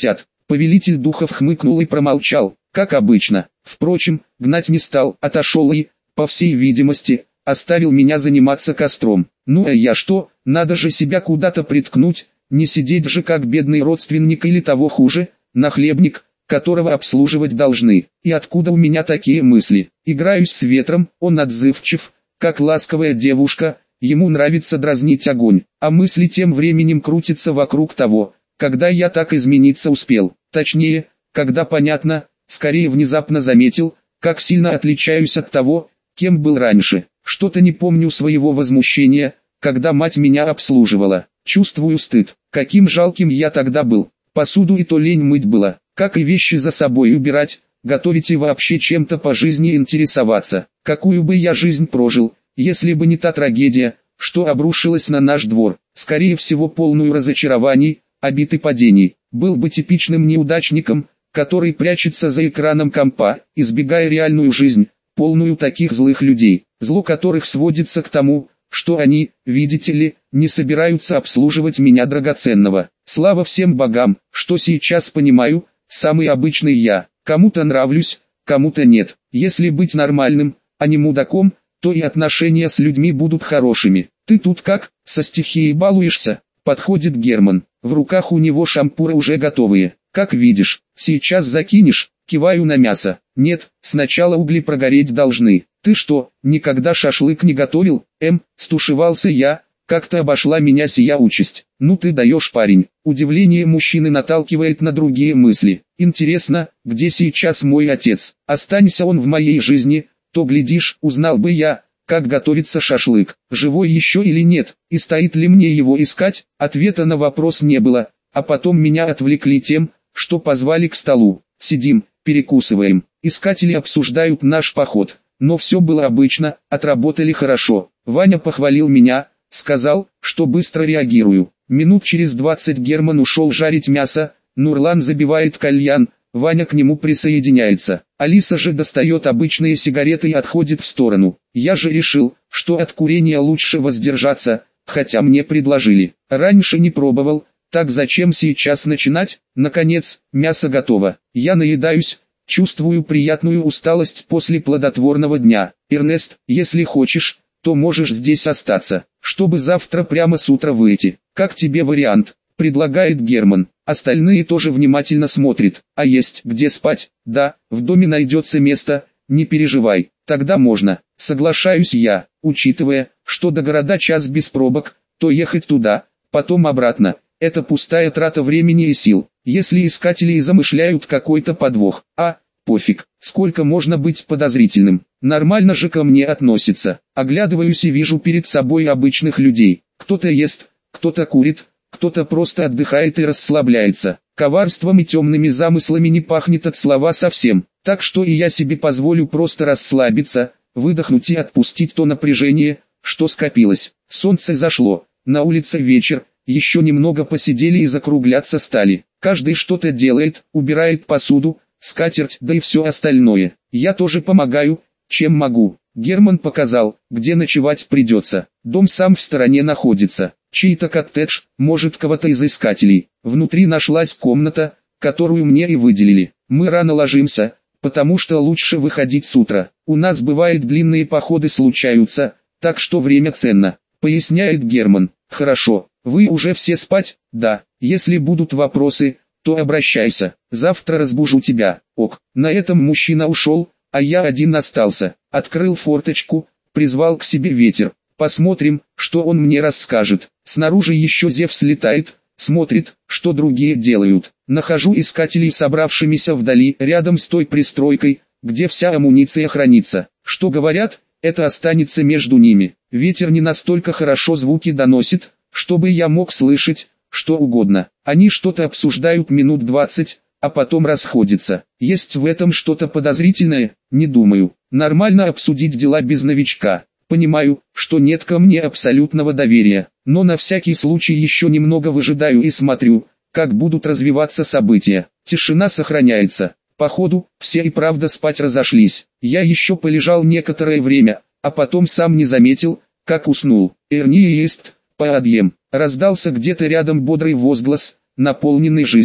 Повелитель духов хмыкнул и промолчал, как обычно. Впрочем, гнать не стал, отошел и, по всей видимости, оставил меня заниматься костром. Ну а я что, надо же себя куда-то приткнуть, не сидеть же как бедный родственник или того хуже, нахлебник, которого обслуживать должны. И откуда у меня такие мысли? Играюсь с ветром, он отзывчив, как ласковая девушка, ему нравится дразнить огонь, а мысли тем временем крутятся вокруг того, когда я так измениться успел. Точнее, когда понятно, скорее внезапно заметил, как сильно отличаюсь от того, кем был раньше. Что-то не помню своего возмущения, когда мать меня обслуживала. Чувствую стыд, каким жалким я тогда был. Посуду и то лень мыть было, как и вещи за собой убирать, готовить и вообще чем-то по жизни интересоваться. Какую бы я жизнь прожил, если бы не та трагедия, что обрушилась на наш двор, скорее всего полную разочарований, обид и падений. Был бы типичным неудачником, который прячется за экраном компа, избегая реальную жизнь, полную таких злых людей, зло которых сводится к тому, что они, видите ли, не собираются обслуживать меня драгоценного. Слава всем богам, что сейчас понимаю, самый обычный я, кому-то нравлюсь, кому-то нет. Если быть нормальным, а не мудаком, то и отношения с людьми будут хорошими. Ты тут как, со стихией балуешься? Подходит Герман, в руках у него шампуры уже готовые. Как видишь, сейчас закинешь, киваю на мясо. Нет, сначала угли прогореть должны. Ты что, никогда шашлык не готовил? Эм, стушевался я, как-то обошла меня сия участь. Ну ты даешь, парень. Удивление мужчины наталкивает на другие мысли. Интересно, где сейчас мой отец? Останься он в моей жизни, то глядишь, узнал бы я, как готовится шашлык, живой еще или нет, и стоит ли мне его искать. Ответа на вопрос не было, а потом меня отвлекли тем, что позвали к столу. Сидим, перекусываем, искатели обсуждают наш поход, но все было обычно, отработали хорошо. Ваня похвалил меня, сказал, что быстро реагирую. Минут через двадцать Герман ушел жарить мясо, Нурлан забивает кальян, Ваня к нему присоединяется. Алиса же достает обычные сигареты и отходит в сторону. Я же решил, что от курения лучше воздержаться, хотя мне предложили. Раньше не пробовал, так зачем сейчас начинать? Наконец, мясо готово. Я наедаюсь, чувствую приятную усталость после плодотворного дня. Эрнест, если хочешь, то можешь здесь остаться, чтобы завтра прямо с утра выйти. Как тебе вариант? Предлагает Герман. Остальные тоже внимательно смотрят. А есть где спать? Да, в доме найдется место, не переживай. Тогда можно. Соглашаюсь я, учитывая, что до города час без пробок, то ехать туда, потом обратно. Это пустая трата времени и сил. Если искатели и замышляют какой-то подвох, а, пофиг, сколько можно быть подозрительным. Нормально же ко мне относится. Оглядываюсь и вижу перед собой обычных людей. Кто-то ест, кто-то курит, кто-то просто отдыхает и расслабляется. Коварством и темными замыслами не пахнет от слова совсем. Так что и я себе позволю просто расслабиться, выдохнуть и отпустить то напряжение, что скопилось. Солнце зашло, на улице вечер. Еще немного посидели и закругляться стали. Каждый что-то делает, убирает посуду, скатерть, да и все остальное. Я тоже помогаю, чем могу. Герман показал, где ночевать придется. Дом сам в стороне находится. Чей-то коттедж, может кого-то из искателей. Внутри нашлась комната, которую мне и выделили. Мы рано ложимся, потому что лучше выходить с утра. У нас бывает длинные походы случаются, так что время ценно, поясняет Герман. Хорошо. Вы уже все спать? Да. Если будут вопросы, то обращайся. Завтра разбужу тебя. Ок. На этом мужчина ушел, а я один остался. Открыл форточку, призвал к себе ветер. Посмотрим, что он мне расскажет. Снаружи еще Зевс летает, смотрит, что другие делают. Нахожу искателей, собравшимися вдали, рядом с той пристройкой, где вся амуниция хранится. Что говорят, это останется между ними. Ветер не настолько хорошо звуки доносит, чтобы я мог слышать что угодно. Они что-то обсуждают минут двадцать, а потом расходятся. Есть в этом что-то подозрительное? Не думаю. Нормально обсудить дела без новичка. Понимаю, что нет ко мне абсолютного доверия, но на всякий случай еще немного выжидаю и смотрю, как будут развиваться события. Тишина сохраняется. Походу, все и правда спать разошлись. Я еще полежал некоторое время, а потом сам не заметил, как уснул. Эрни есть. Поадьем. Раздался где-то рядом бодрый возглас, наполненный жизнью.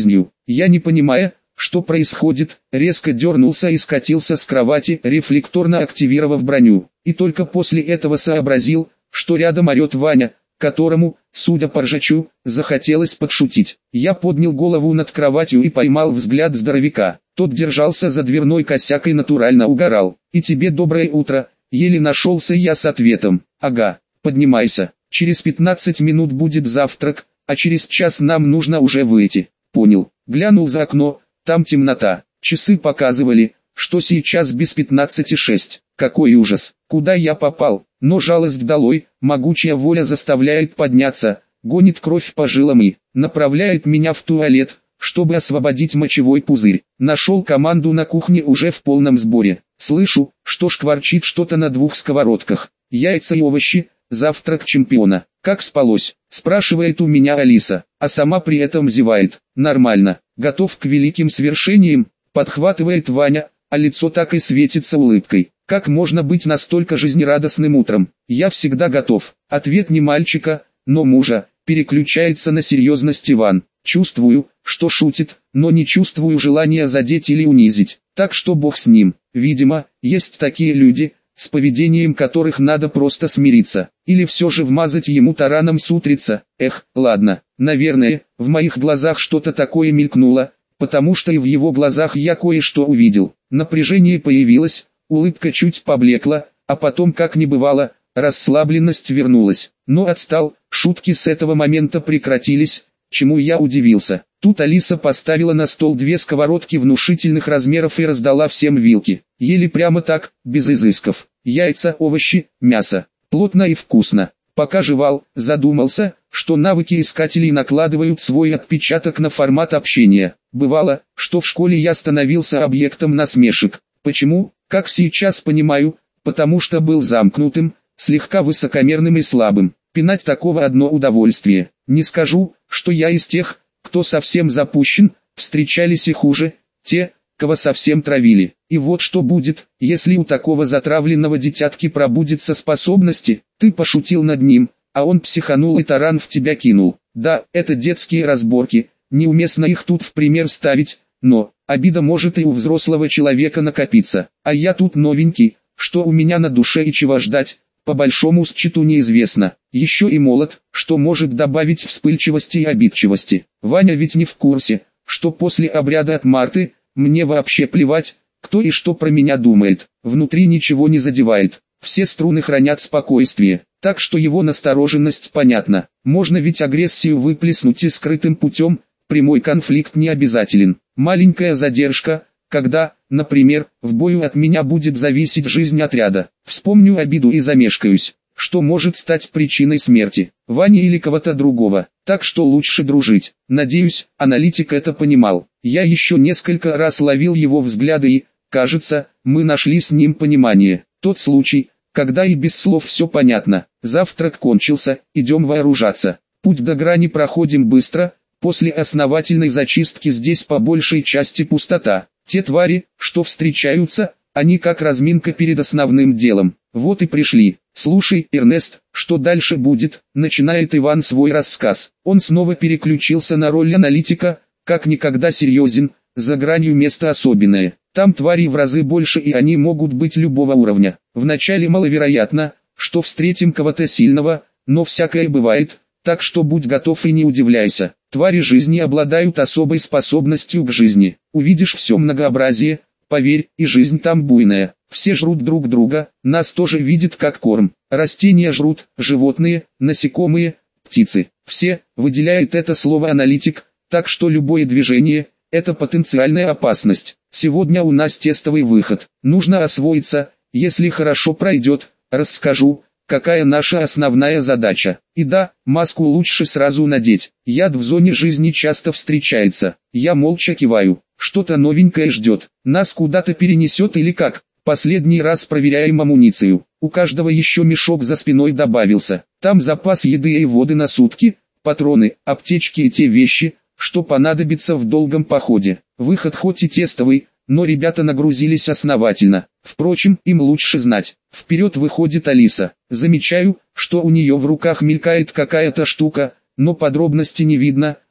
Я, не понимая, что происходит, резко дернулся и скатился с кровати, рефлекторно активировав броню. И только после этого сообразил, что рядом орет Ваня, которому, судя по ржачу, захотелось подшутить. Я поднял голову над кроватью и поймал взгляд здоровяка. Тот держался за дверной косяк и натурально угорал. «И тебе доброе утро», еле нашелся я с ответом. «Ага, поднимайся, через пятнадцать минут будет завтрак, а через час нам нужно уже выйти». «Понял». Глянул за окно, там темнота. Часы показывали, что сейчас без пятнадцати шесть. Какой ужас, куда я попал? Но жалость долой, могучая воля заставляет подняться, гонит кровь по жилам и направляет меня в туалет, чтобы освободить мочевой пузырь. Нашел команду на кухне уже в полном сборе. Слышу, что шкварчит что-то на двух сковородках. Яйца и овощи, завтрак чемпиона. «Как спалось?» – спрашивает у меня Алиса, а сама при этом зевает. «Нормально, готов к великим свершениям», – подхватывает Ваня, а лицо так и светится улыбкой. «Как можно быть настолько жизнерадостным утром? Я всегда готов». Ответ не мальчика, но мужа, переключается на серьезность Иван. Чувствую, что шутит, но не чувствую желания задеть или унизить. Так что бог с ним. Видимо, есть такие люди, с поведением которых надо просто смириться, или все же вмазать ему тараном с утрица. Эх, ладно, наверное, в моих глазах что-то такое мелькнуло, потому что и в его глазах я кое-что увидел. Напряжение появилось, улыбка чуть поблекла, а потом, как не бывало, расслабленность вернулась. Но отстал, шутки с этого момента прекратились, чему я удивился. Тут Алиса поставила на стол две сковородки внушительных размеров и раздала всем вилки. Ели прямо так, без изысков. Яйца, овощи, мясо. Плотно и вкусно. Пока жевал, задумался, что навыки искателей накладывают свой отпечаток на формат общения. Бывало, что в школе я становился объектом насмешек. Почему? Как сейчас понимаю, потому что был замкнутым, слегка высокомерным и слабым. Пинать такого одно удовольствие. Не скажу, что я из тех, кто совсем запущен, встречались и хуже, те, кого совсем травили. И вот что будет, если у такого затравленного дитятки пробудятся способности. Ты пошутил над ним, а он психанул и таран в тебя кинул. Да, это детские разборки, неуместно их тут в пример ставить, но обида может и у взрослого человека накопиться. А я тут новенький, что у меня на душе и чего ждать, по большому счету неизвестно. Еще и молод, что может добавить вспыльчивости и обидчивости. Ваня ведь не в курсе, что после обряда от Марты, мне вообще плевать, кто и что про меня думает. Внутри ничего не задевает. Все струны хранят спокойствие, так что его настороженность понятна. Можно ведь агрессию выплеснуть и скрытым путем, прямой конфликт не обязателен. Маленькая задержка, когда, например, в бою от меня будет зависеть жизнь отряда. Вспомню обиду и замешкаюсь, что может стать причиной смерти Вани или кого-то другого. Так что лучше дружить. Надеюсь, аналитик это понимал. Я еще несколько раз ловил его взгляды и, кажется, мы нашли с ним понимание. Тот случай, когда и без слов все понятно. Завтрак кончился, идем вооружаться. Путь до грани проходим быстро, после основательной зачистки здесь по большей части пустота. Те твари, что встречаются, они как разминка перед основным делом. Вот и пришли. Слушай, Эрнест, что дальше будет? Начинает Иван свой рассказ. Он снова переключился на роль аналитика, как никогда серьезен, за гранью место особенное. Там тварей в разы больше и они могут быть любого уровня. Вначале маловероятно, что встретим кого-то сильного, но всякое бывает, так что будь готов и не удивляйся. Твари жизни обладают особой способностью к жизни. Увидишь все многообразие, поверь, и жизнь там буйная. Все жрут друг друга, нас тоже видят как корм. Растения жрут, животные, насекомые, птицы. Все, выделяет это слово аналитик, так что любое движение – это потенциальная опасность. Сегодня у нас тестовый выход. Нужно освоиться, если хорошо пройдет, расскажу, какая наша основная задача. И да, маску лучше сразу надеть. Яд в зоне жизни часто встречается. Я молча киваю. Что-то новенькое ждет. Нас куда-то перенесет или как? Последний раз проверяем амуницию. У каждого еще мешок за спиной добавился. Там запас еды и воды на сутки, патроны, аптечки и те вещи, что понадобится в долгом походе. Выход хоть и тестовый, но ребята нагрузились основательно. Впрочем, им лучше знать. Вперед выходит Алиса. Замечаю, что у нее в руках мелькает какая-то штука, но подробности не видно,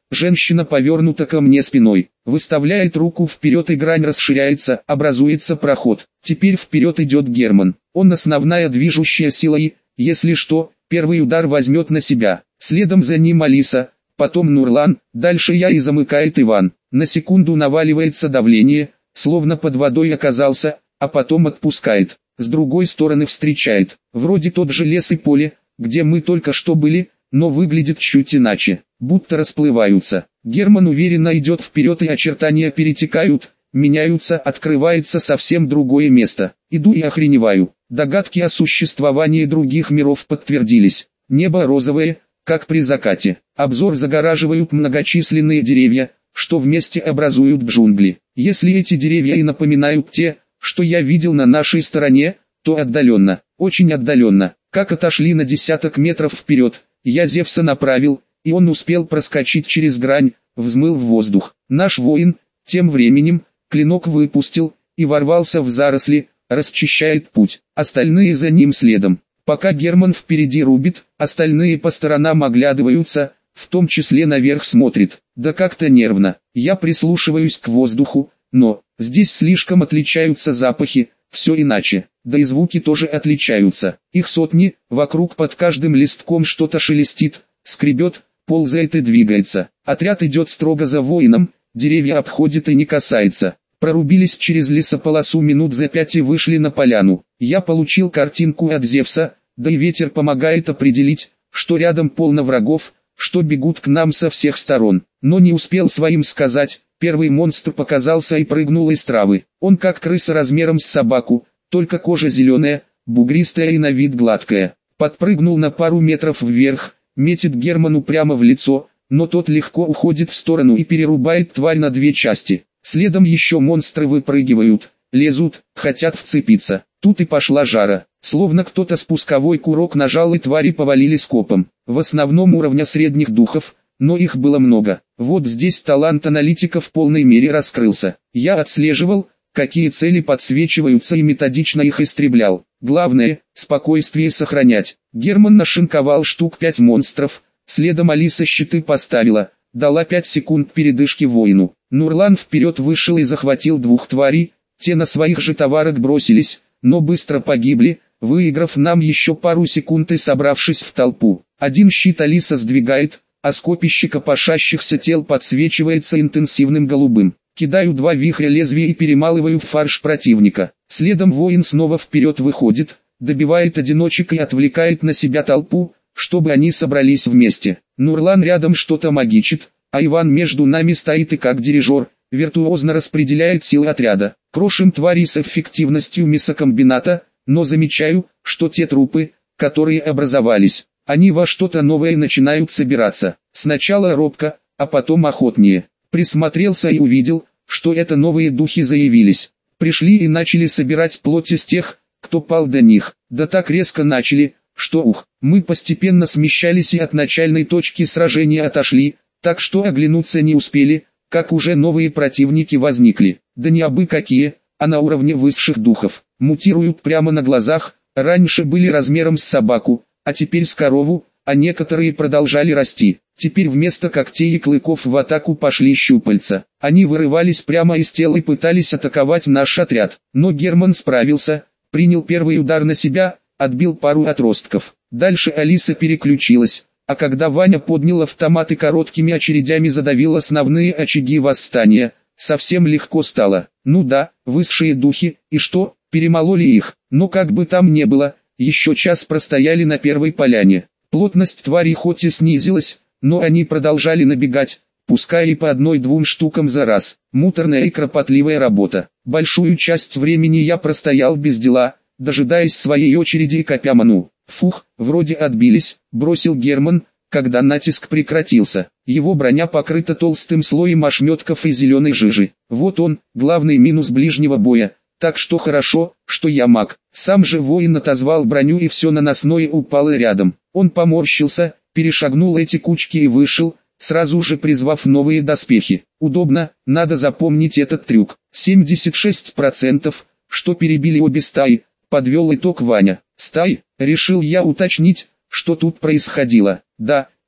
женщина повернута ко мне спиной, выставляет руку вперед и грань расширяется, образуется проход. Теперь вперед идет Герман, он основная движущая сила и, если что, первый удар возьмет на себя. Следом за ним Алиса, потом Нурлан, дальше я и замыкает Иван. На секунду наваливается давление, словно под водой оказался, а потом отпускает. С другой стороны встречает, вроде тот же лес и поле, где мы только что были, но выглядит чуть иначе, будто расплываются. Герман уверенно идет вперед и очертания перетекают, меняются, открывается совсем другое место. Иду и охреневаю. Догадки о существовании других миров подтвердились. Небо розовое, как при закате. Обзор загораживают многочисленные деревья, что вместе образуют джунгли. Если эти деревья и напоминают те, что я видел на нашей стороне, то отдаленно, очень отдаленно. Как отошли на десяток метров вперед, я Зевса направил, и он успел проскочить через грань, взмыл в воздух. Наш воин, тем временем, клинок выпустил, и ворвался в заросли, расчищает путь. Остальные за ним следом. Пока Герман впереди рубит, остальные по сторонам оглядываются, в том числе наверх смотрит. Да как-то нервно. Я прислушиваюсь к воздуху, но здесь слишком отличаются запахи, все иначе. Да и звуки тоже отличаются. Их сотни, вокруг под каждым листком что-то шелестит, скребет, ползает и двигается. Отряд идет строго за воином, деревья обходит и не касается. Прорубились через лесополосу минут за пять и вышли на поляну. Я получил картинку от Зевса, да и ветер помогает определить, что рядом полно врагов, что бегут к нам со всех сторон. Но не успел своим сказать, первый монстр показался и прыгнул из травы. Он как крыса размером с собаку, только кожа зеленая, бугристая и на вид гладкая. Подпрыгнул на пару метров вверх, метит Герману прямо в лицо, но тот легко уходит в сторону и перерубает тварь на две части. Следом еще монстры выпрыгивают, лезут, хотят вцепиться. Тут и пошла жара, словно кто-то спусковой курок нажал и твари повалили скопом. В основном уровня средних духов, но их было много. Вот здесь талант аналитика в полной мере раскрылся. Я отслеживал, какие цели подсвечиваются и методично их истреблял. Главное, спокойствие сохранять. Герман нашинковал штук пять монстров, следом Алиса щиты поставила, дала пять секунд передышки воину. Нурлан вперед вышел и захватил двух тварей, те на своих же товарок бросились, но быстро погибли, выиграв нам еще пару секунд и собравшись в толпу. Один щит Алиса сдвигает, а скопище копошащихся тел подсвечивается интенсивным голубым. Кидаю два вихря лезвия и перемалываю в фарш противника. Следом воин снова вперед выходит, добивает одиночек и отвлекает на себя толпу, чтобы они собрались вместе. Нурлан рядом что-то магичит, а Иван между нами стоит и как дирижер, виртуозно распределяет силы отряда. Крошим твари с эффективностью мясокомбината, но замечаю, что те трупы, которые образовались, они во что-то новое начинают собираться. Сначала робко, а потом охотнее. Присмотрелся и увидел, что это новые духи заявились. Пришли и начали собирать плоть из тех, кто пал до них. Да так резко начали, что ух, мы постепенно смещались и от начальной точки сражения отошли, так что оглянуться не успели, как уже новые противники возникли. Да не абы какие, а на уровне высших духов. Мутируют прямо на глазах, раньше были размером с собаку, а теперь с корову, а некоторые продолжали расти. Теперь вместо когтей и клыков в атаку пошли щупальца. Они вырывались прямо из тела и пытались атаковать наш отряд. Но Герман справился, принял первый удар на себя, отбил пару отростков. Дальше Алиса переключилась, а когда Ваня поднял автомат и короткими очередями задавил основные очаги восстания, совсем легко стало. Ну да, высшие духи, и что, перемололи их, но как бы там ни было, еще час простояли на первой поляне. Плотность тварей хоть и снизилась, но они продолжали набегать, пускай и по одной-двум штукам за раз. Муторная и кропотливая работа. Большую часть времени я простоял без дела, дожидаясь своей очереди и копя ману. Фух, вроде отбились, бросил Герман, когда натиск прекратился. Его броня покрыта толстым слоем ошметков и зеленой жижи. Вот он, главный минус ближнего боя. Так что хорошо, что я маг. Сам же воин отозвал броню и все наносное упало рядом. Он поморщился, перешагнул эти кучки и вышел, сразу же призвав новые доспехи. Удобно, надо запомнить этот трюк. семьдесят шесть процентов, что перебили обе стаи, подвел итог Ваня. Стаи, решил я уточнить, что тут происходило. Да,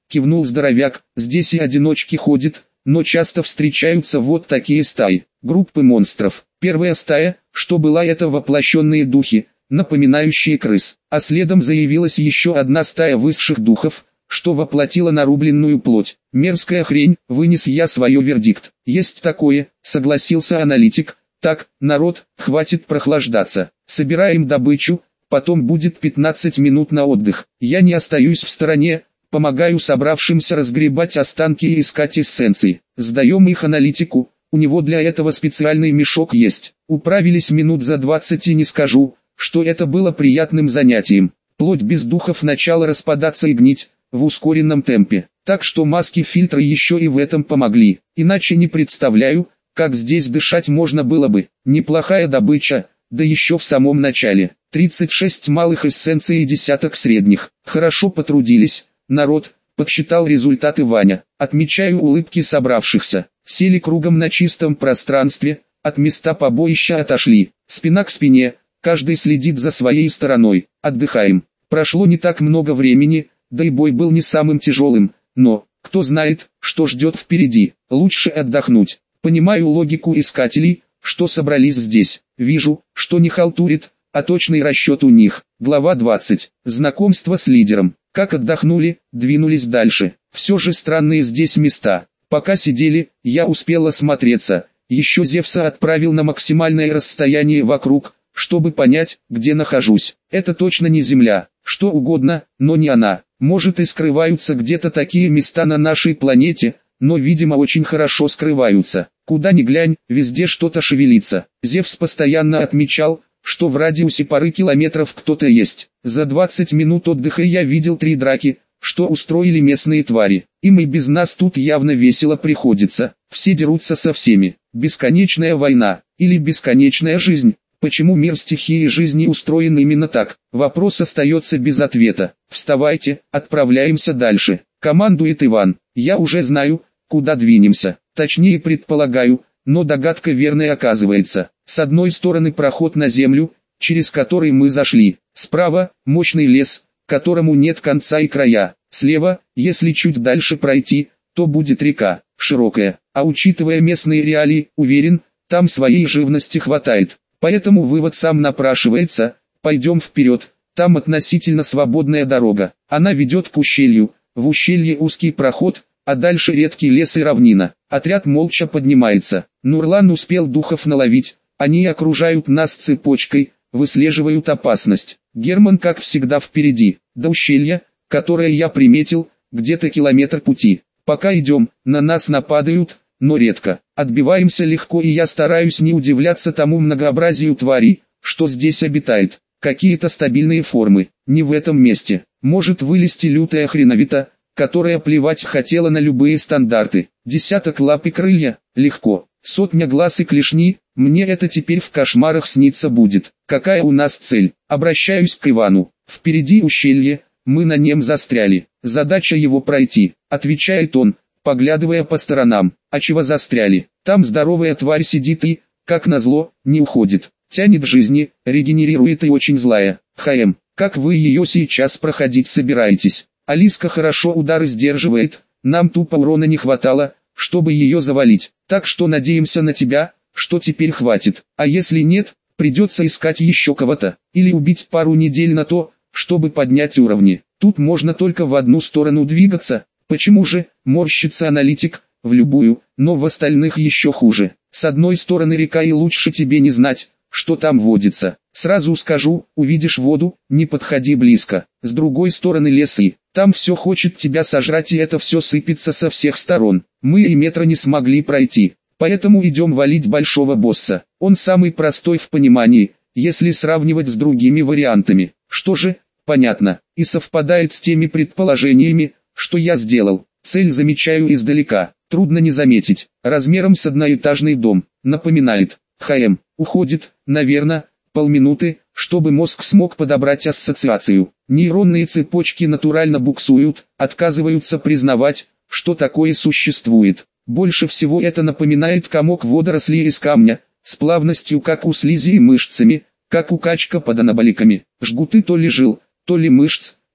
кивнул здоровяк, здесь и одиночки ходят, но часто встречаются вот такие стаи, группы монстров. Первая стая, что была, это воплощенные духи, напоминающие крыс, а следом заявилась еще одна стая высших духов, что воплотила нарубленную плоть. Мерзкая хрень, вынес я свой вердикт. Есть такое, согласился аналитик. Так, народ, хватит прохлаждаться, собираем добычу, потом будет пятнадцать минут на отдых. Я не остаюсь в стороне, помогаю собравшимся разгребать останки и искать эссенции. Сдаем их аналитику, у него для этого специальный мешок есть. Управились минут за двадцать и не скажу, что это было приятным занятием. Плоть без духов начала распадаться и гнить в ускоренном темпе, так что маски-фильтры еще и в этом помогли. Иначе не представляю, как здесь дышать можно было бы. Неплохая добыча, да еще в самом начале. тридцать шесть малых эссенций и десяток средних. Хорошо потрудились, народ, подсчитал результаты Ваня. Отмечаю улыбки собравшихся. Сели кругом на чистом пространстве, от места побоища отошли. Спина к спине, каждый следит за своей стороной. Отдыхаем. Прошло не так много времени, да и бой был не самым тяжелым, но, кто знает, что ждет впереди. Лучше отдохнуть. Понимаю логику искателей, что собрались здесь. Вижу, что не халтурит, а точный расчет у них. Глава двадцать. Знакомство с лидером. Как отдохнули, двинулись дальше. Все же странные здесь места. Пока сидели, я успел осмотреться. Еще Зевса отправил на максимальное расстояние вокруг, чтобы понять, где нахожусь. Это точно не Земля, что угодно, но не она. Может, и скрываются где-то такие места на нашей планете, но, видимо, очень хорошо скрываются. Куда ни глянь, везде что-то шевелится. Зевс постоянно отмечал, что в радиусе пары километров кто-то есть. За двадцать минут отдыха я видел три драки, что устроили местные твари. Им и без нас тут явно весело приходится. Все дерутся со всеми. Бесконечная война, или бесконечная жизнь. Почему мир стихии жизни устроен именно так? Вопрос остается без ответа. Вставайте, отправляемся дальше. Командует Иван. Я уже знаю, куда двинемся. Точнее предполагаю, но догадка верная оказывается. С одной стороны проход на землю, через который мы зашли. Справа – мощный лес, которому нет конца и края. Слева, если чуть дальше пройти, то будет река, широкая. А учитывая местные реалии, уверен, там своей живности хватает. Поэтому вывод сам напрашивается: пойдем вперед, там относительно свободная дорога. Она ведет к ущелью, в ущелье узкий проход, а дальше редкий лес и равнина. Отряд молча поднимается. Нурлан успел духов наловить, они окружают нас цепочкой, выслеживают опасность. Герман, как всегда, впереди. До ущелья, которое я приметил, где-то километр пути. Пока идем, на нас нападают, но редко. Отбиваемся легко, и я стараюсь не удивляться тому многообразию тварей, что здесь обитает. Какие-то стабильные формы, не в этом месте. Может вылезти лютая хреновита, которая плевать хотела на любые стандарты. Десяток лап и крылья, легко. Сотня глаз и клешни, мне это теперь в кошмарах снится будет. Какая у нас цель? Обращаюсь к Ивану. Впереди ущелье, мы на нем застряли. Задача его пройти, отвечает он, поглядывая по сторонам. А чего застряли? Там здоровая тварь сидит и, как назло, не уходит. Тянет жизни, регенерирует и очень злая. ХМ, как вы ее сейчас проходить собираетесь? Алиска хорошо удары сдерживает, нам тупо урона не хватало, чтобы ее завалить. Так что надеемся на тебя, что теперь хватит. А если нет, придется искать еще кого-то, или убить пару недель на то, чтобы поднять уровни. Тут можно только в одну сторону двигаться. Почему же, морщится аналитик, в любую, но в остальных еще хуже. С одной стороны река, и лучше тебе не знать, что там водится. Сразу скажу, увидишь воду, не подходи близко. С другой стороны лесы, там все хочет тебя сожрать, и это все сыпется со всех сторон. Мы и метра не смогли пройти, поэтому идем валить большого босса. Он самый простой в понимании, если сравнивать с другими вариантами. Что же, понятно, и совпадает с теми предположениями, что я сделал. Цель замечаю издалека, трудно не заметить. Размером с одноэтажный дом, напоминает. ХМ, уходит, наверное, полминуты, чтобы мозг смог подобрать ассоциацию. Нейронные цепочки натурально буксуют, отказываются признавать, что такое существует. Больше всего это напоминает комок водорослей из камня, с плавностью как у слизи и мышцами, как у качка под анаболиками. Жгуты то ли жил, то ли мышц,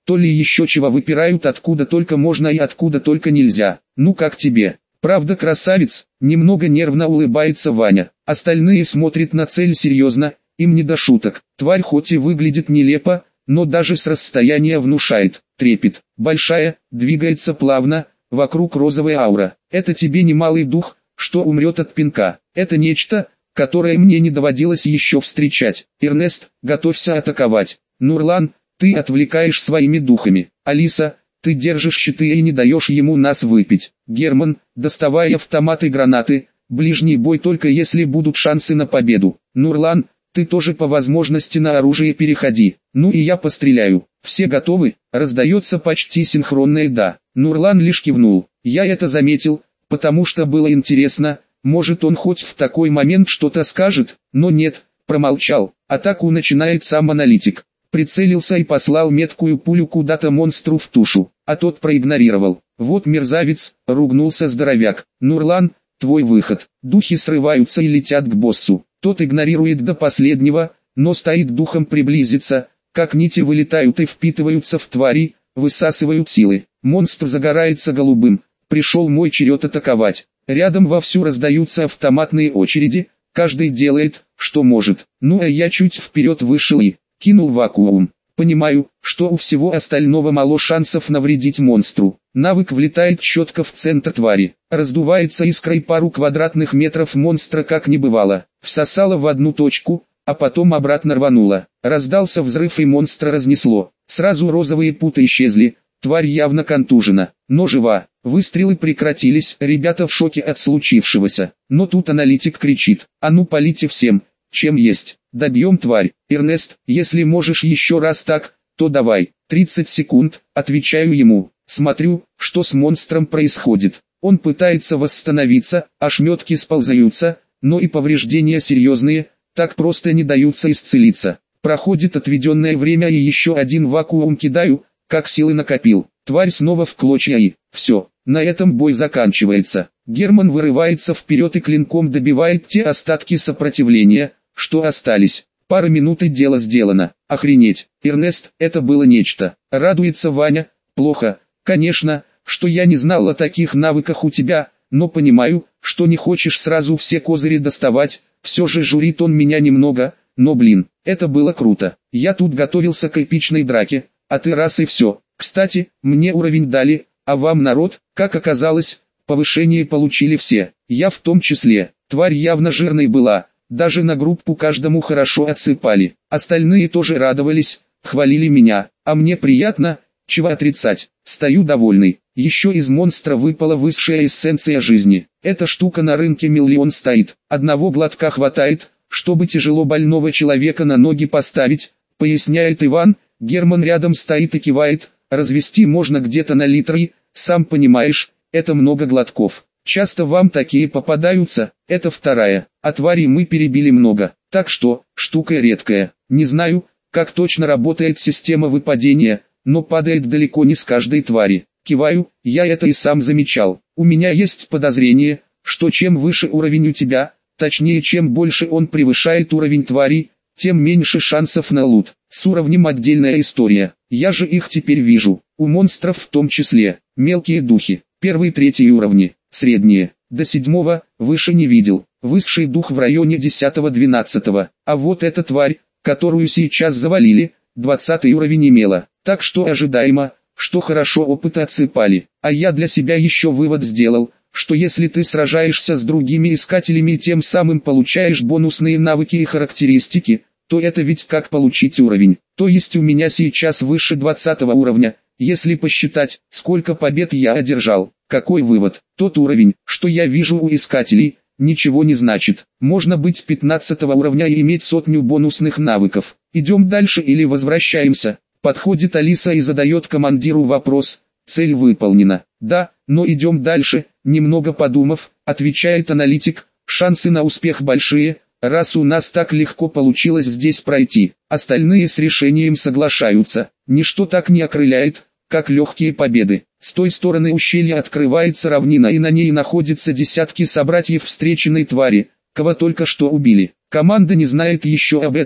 то ли еще чего выпирают откуда только можно и откуда только нельзя. Ну как тебе? Правда, красавец? Немного нервно улыбается Ваня. Остальные смотрят на цель серьезно, им не до шуток. Тварь хоть и выглядит нелепо, но даже с расстояния внушает трепет. Большая, двигается плавно, вокруг розовая аура. Это тебе не малый дух, что умрет от пинка. Это нечто, которое мне не доводилось еще встречать. Эрнест, готовься атаковать. Нурлан, ты отвлекаешь своими духами. Алиса, ты держишь щиты и не даешь ему нас выпить. Герман, доставай автоматы и гранаты. Ближний бой только если будут шансы на победу. Нурлан, ты тоже по возможности на оружие переходи. Ну и я постреляю. Все готовы? Раздается почти синхронное «да». Нурлан лишь кивнул. Я это заметил, потому что было интересно, может он хоть в такой момент что-то скажет, но нет, промолчал. Атаку начинает сам аналитик. Прицелился и послал меткую пулю куда-то монстру в тушу, а тот проигнорировал. Вот мерзавец, ругнулся здоровяк. Нурлан, твой выход. Духи срываются и летят к боссу. Тот игнорирует до последнего, но стоит духом приблизиться, как нити вылетают и впитываются в твари, высасывают силы. Монстр загорается голубым. Пришел мой черед атаковать. Рядом вовсю раздаются автоматные очереди, каждый делает, что может. Ну а я чуть вперед вышел и кинул вакуум. Понимаю, что у всего остального мало шансов навредить монстру. Навык влетает четко в центр твари. Раздувается искрой пару квадратных метров монстра как не бывало. Всосало в одну точку, а потом обратно рвануло. Раздался взрыв и монстра разнесло. Сразу розовые путы исчезли. Тварь явно контужена, но жива. Выстрелы прекратились, ребята в шоке от случившегося. Но тут аналитик кричит: а ну полите всем, чем есть. Добьем тварь. Эрнест, если можешь еще раз так, то давай. тридцать секунд, отвечаю ему. Смотрю, что с монстром происходит. Он пытается восстановиться, ошметки сползаются, но и повреждения серьезные, так просто не даются исцелиться. Проходит отведенное время и еще один вакуум кидаю, как силы накопил. Тварь снова в клочья и все. На этом бой заканчивается. Герман вырывается вперед и клинком добивает те остатки сопротивления, что остались. Пара минут и дело сделано. Охренеть, Эрнест, это было нечто. Радуется Ваня. Плохо, конечно, что я не знал о таких навыках у тебя, но понимаю, что не хочешь сразу все козыри доставать. Все же журит он меня немного, но блин, это было круто. Я тут готовился к эпичной драке, а ты раз и все. Кстати, мне уровень дали, а вам, народ, как оказалось, повышение получили все. Я в том числе. Тварь явно жирной была, даже на группу каждому хорошо отсыпали. Остальные тоже радовались, хвалили меня, а мне приятно, чего отрицать. Стою довольный. Еще из монстра выпала высшая эссенция жизни. Эта штука на рынке миллион стоит. Одного глотка хватает, чтобы тяжело больного человека на ноги поставить, поясняет Иван. Герман рядом стоит и кивает. Развести можно где-то на литры, сам понимаешь, это много глотков. Часто вам такие попадаются, это вторая, а тварей мы перебили много, так что, штука редкая. Не знаю, как точно работает система выпадения, но падает далеко не с каждой твари. Киваю, я это и сам замечал. У меня есть подозрение, что чем выше уровень у тебя, точнее чем больше он превышает уровень твари, тем меньше шансов на лут. С уровнем отдельная история. Я же их теперь вижу. У монстров в том числе. Мелкие духи. Первый, третий уровни. Средние. До седьмого, выше не видел. Высший дух в районе десятого-двенадцатого. А вот эта тварь, которую сейчас завалили, двадцатый уровень имела. Так что ожидаемо, что хорошо опыта отсыпали. А я для себя еще вывод сделал, что если ты сражаешься с другими искателями и тем самым получаешь бонусные навыки и характеристики, то это ведь как получить уровень. То есть у меня сейчас выше двадцатого уровня, если посчитать, сколько побед я одержал. Какой вывод? Тот уровень, что я вижу у искателей, ничего не значит. Можно быть пятнадцатого уровня и иметь сотню бонусных навыков. Идем дальше или возвращаемся? Подходит Алиса и задает командиру вопрос. Цель выполнена. Да, но идем дальше, немного подумав, отвечает аналитик. Шансы на успех большие, раз у нас так легко получилось здесь пройти. Остальные с решением соглашаются. Ничто так не окрыляет, как легкие победы. С той стороны ущелья открывается равнина и на ней находятся десятки собратьев встреченной твари, кого только что убили. Команда не знает еще об этом,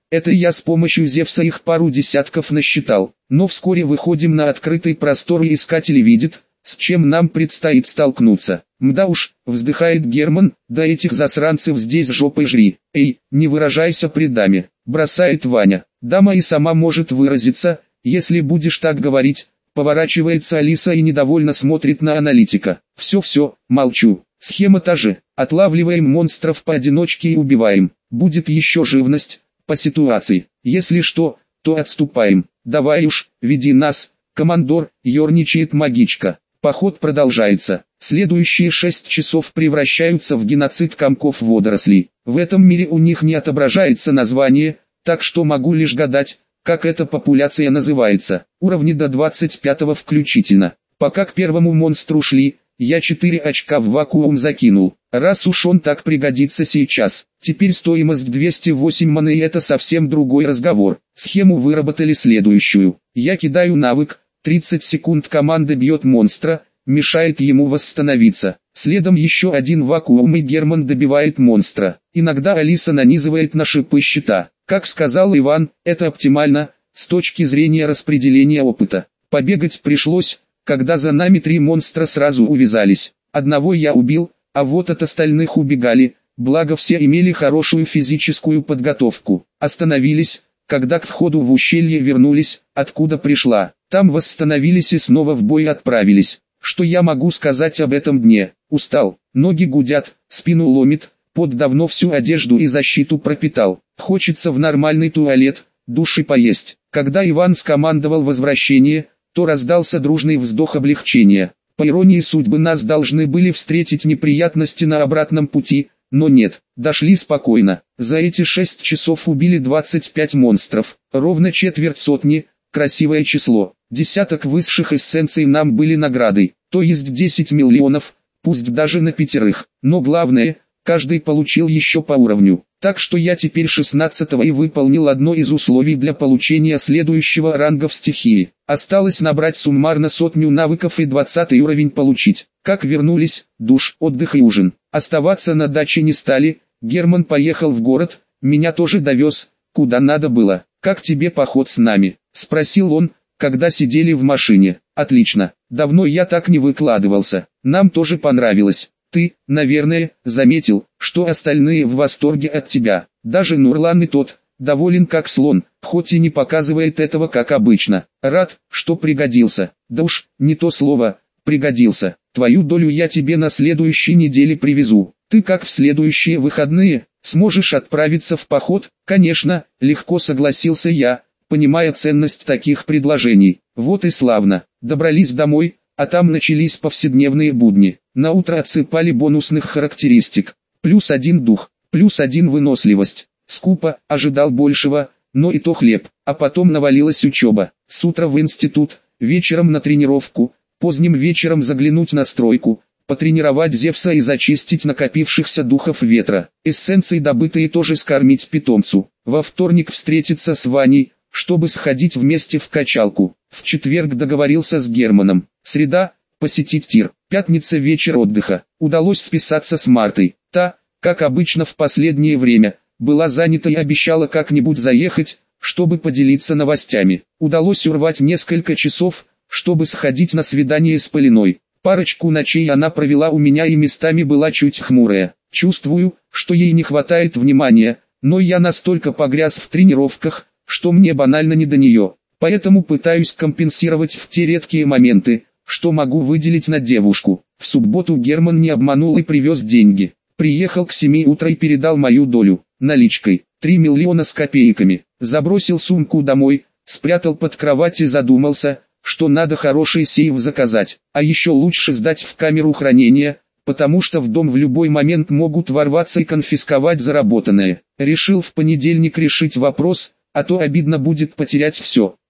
Это я с помощью Зевса их пару десятков насчитал. Но вскоре выходим на открытый простор и искатели видят, с чем нам предстоит столкнуться. Мда уж, вздыхает Герман, да этих засранцев здесь жопой жри. Эй, не выражайся при даме, бросает Ваня. Дама и сама может выразиться, если будешь так говорить. Поворачивается Алиса и недовольно смотрит на аналитика. Все-все, молчу. Схема та же. Отлавливаем монстров поодиночке и убиваем. Будет еще живность, по ситуации. Если что, то отступаем. Давай уж, веди нас, командор, ерничает магичка. Поход продолжается. Следующие шесть часов превращаются в геноцид комков водорослей. В этом мире у них не отображается название, так что могу лишь гадать, как эта популяция называется. Уровни до двадцать пятого включительно. Пока к первому монстру шли, я четыре очка в вакуум закинул. Раз уж он так пригодится сейчас. Теперь стоимость двести восемь маны, и это совсем другой разговор. Схему выработали следующую. Я кидаю навык, тридцать секунд команда бьет монстра, мешает ему восстановиться. Следом еще один вакуум, и Герман добивает монстра. Иногда Алиса нанизывает на шипы щита. Как сказал Иван, это оптимально, с точки зрения распределения опыта. Побегать пришлось, когда за нами три монстра сразу увязались. Одного я убил, а вот от остальных убегали, благо все имели хорошую физическую подготовку. Остановились, когда к входу в ущелье вернулись, откуда пришла. Там восстановились и снова в бой отправились. Что я могу сказать об этом дне? Устал, ноги гудят, спину ломит, пот давно всю одежду и защиту пропитал. Хочется в нормальный туалет, душ и поесть. Когда Иван скомандовал возвращение, то раздался дружный вздох облегчения. По иронии судьбы нас должны были встретить неприятности на обратном пути, но нет, дошли спокойно. За эти шесть часов убили двадцать пять монстров, ровно четверть сотни, красивое число. Десяток высших эссенций нам были наградой, то есть десять миллионов, пусть даже на пятерых. Но главное, каждый получил еще по уровню. Так что я теперь шестнадцатого и выполнил одно из условий для получения следующего ранга в стихии. Осталось набрать суммарно сотню навыков и двадцатый уровень получить. Как вернулись, душ, отдых и ужин. Оставаться на даче не стали, Герман поехал в город, меня тоже довез, куда надо было. «Как тебе поход с нами?» – спросил он, когда сидели в машине. «Отлично, давно я так не выкладывался, нам тоже понравилось. Ты, наверное, заметил, что остальные в восторге от тебя. Даже Нурлан и тот, доволен как слон, хоть и не показывает этого как обычно. Рад, что пригодился. Да уж, не то слово, пригодился. Твою долю я тебе на следующей неделе привезу. Ты как в следующие выходные, сможешь отправиться в поход?» «Конечно», легко согласился я, понимая ценность таких предложений. Вот и славно. Добрались домой, а там начались повседневные будни. На утро отсыпали бонусных характеристик. Плюс один дух, плюс один выносливость. Скупо, ожидал большего, но и то хлеб. А потом навалилась учеба. С утра в институт, вечером на тренировку, поздним вечером заглянуть на стройку, потренировать Зевса и зачистить накопившихся духов ветра. Эссенции добытые тоже скормить питомцу. Во вторник встретиться с Ваней, чтобы сходить вместе в качалку. В четверг договорился с Германом. Среда – посетить тир. Пятница – вечер отдыха. Удалось списаться с Мартой. Та, как обычно в последнее время, была занята и обещала как-нибудь заехать, чтобы поделиться новостями. Удалось урвать несколько часов, чтобы сходить на свидание с Полиной. Парочку ночей она провела у меня и местами была чуть хмурая. Чувствую, что ей не хватает внимания, но я настолько погряз в тренировках, что мне банально не до нее. Поэтому пытаюсь компенсировать в те редкие моменты, что могу выделить на девушку. В субботу Герман не обманул и привез деньги. Приехал к семи утра и передал мою долю, наличкой, три миллиона с копейками. Забросил сумку домой, спрятал под кровать и задумался, что надо хороший сейф заказать, а еще лучше сдать в камеру хранения, потому что в дом в любой момент могут ворваться и конфисковать заработанное. Решил в понедельник решить вопрос, а то обидно будет потерять все.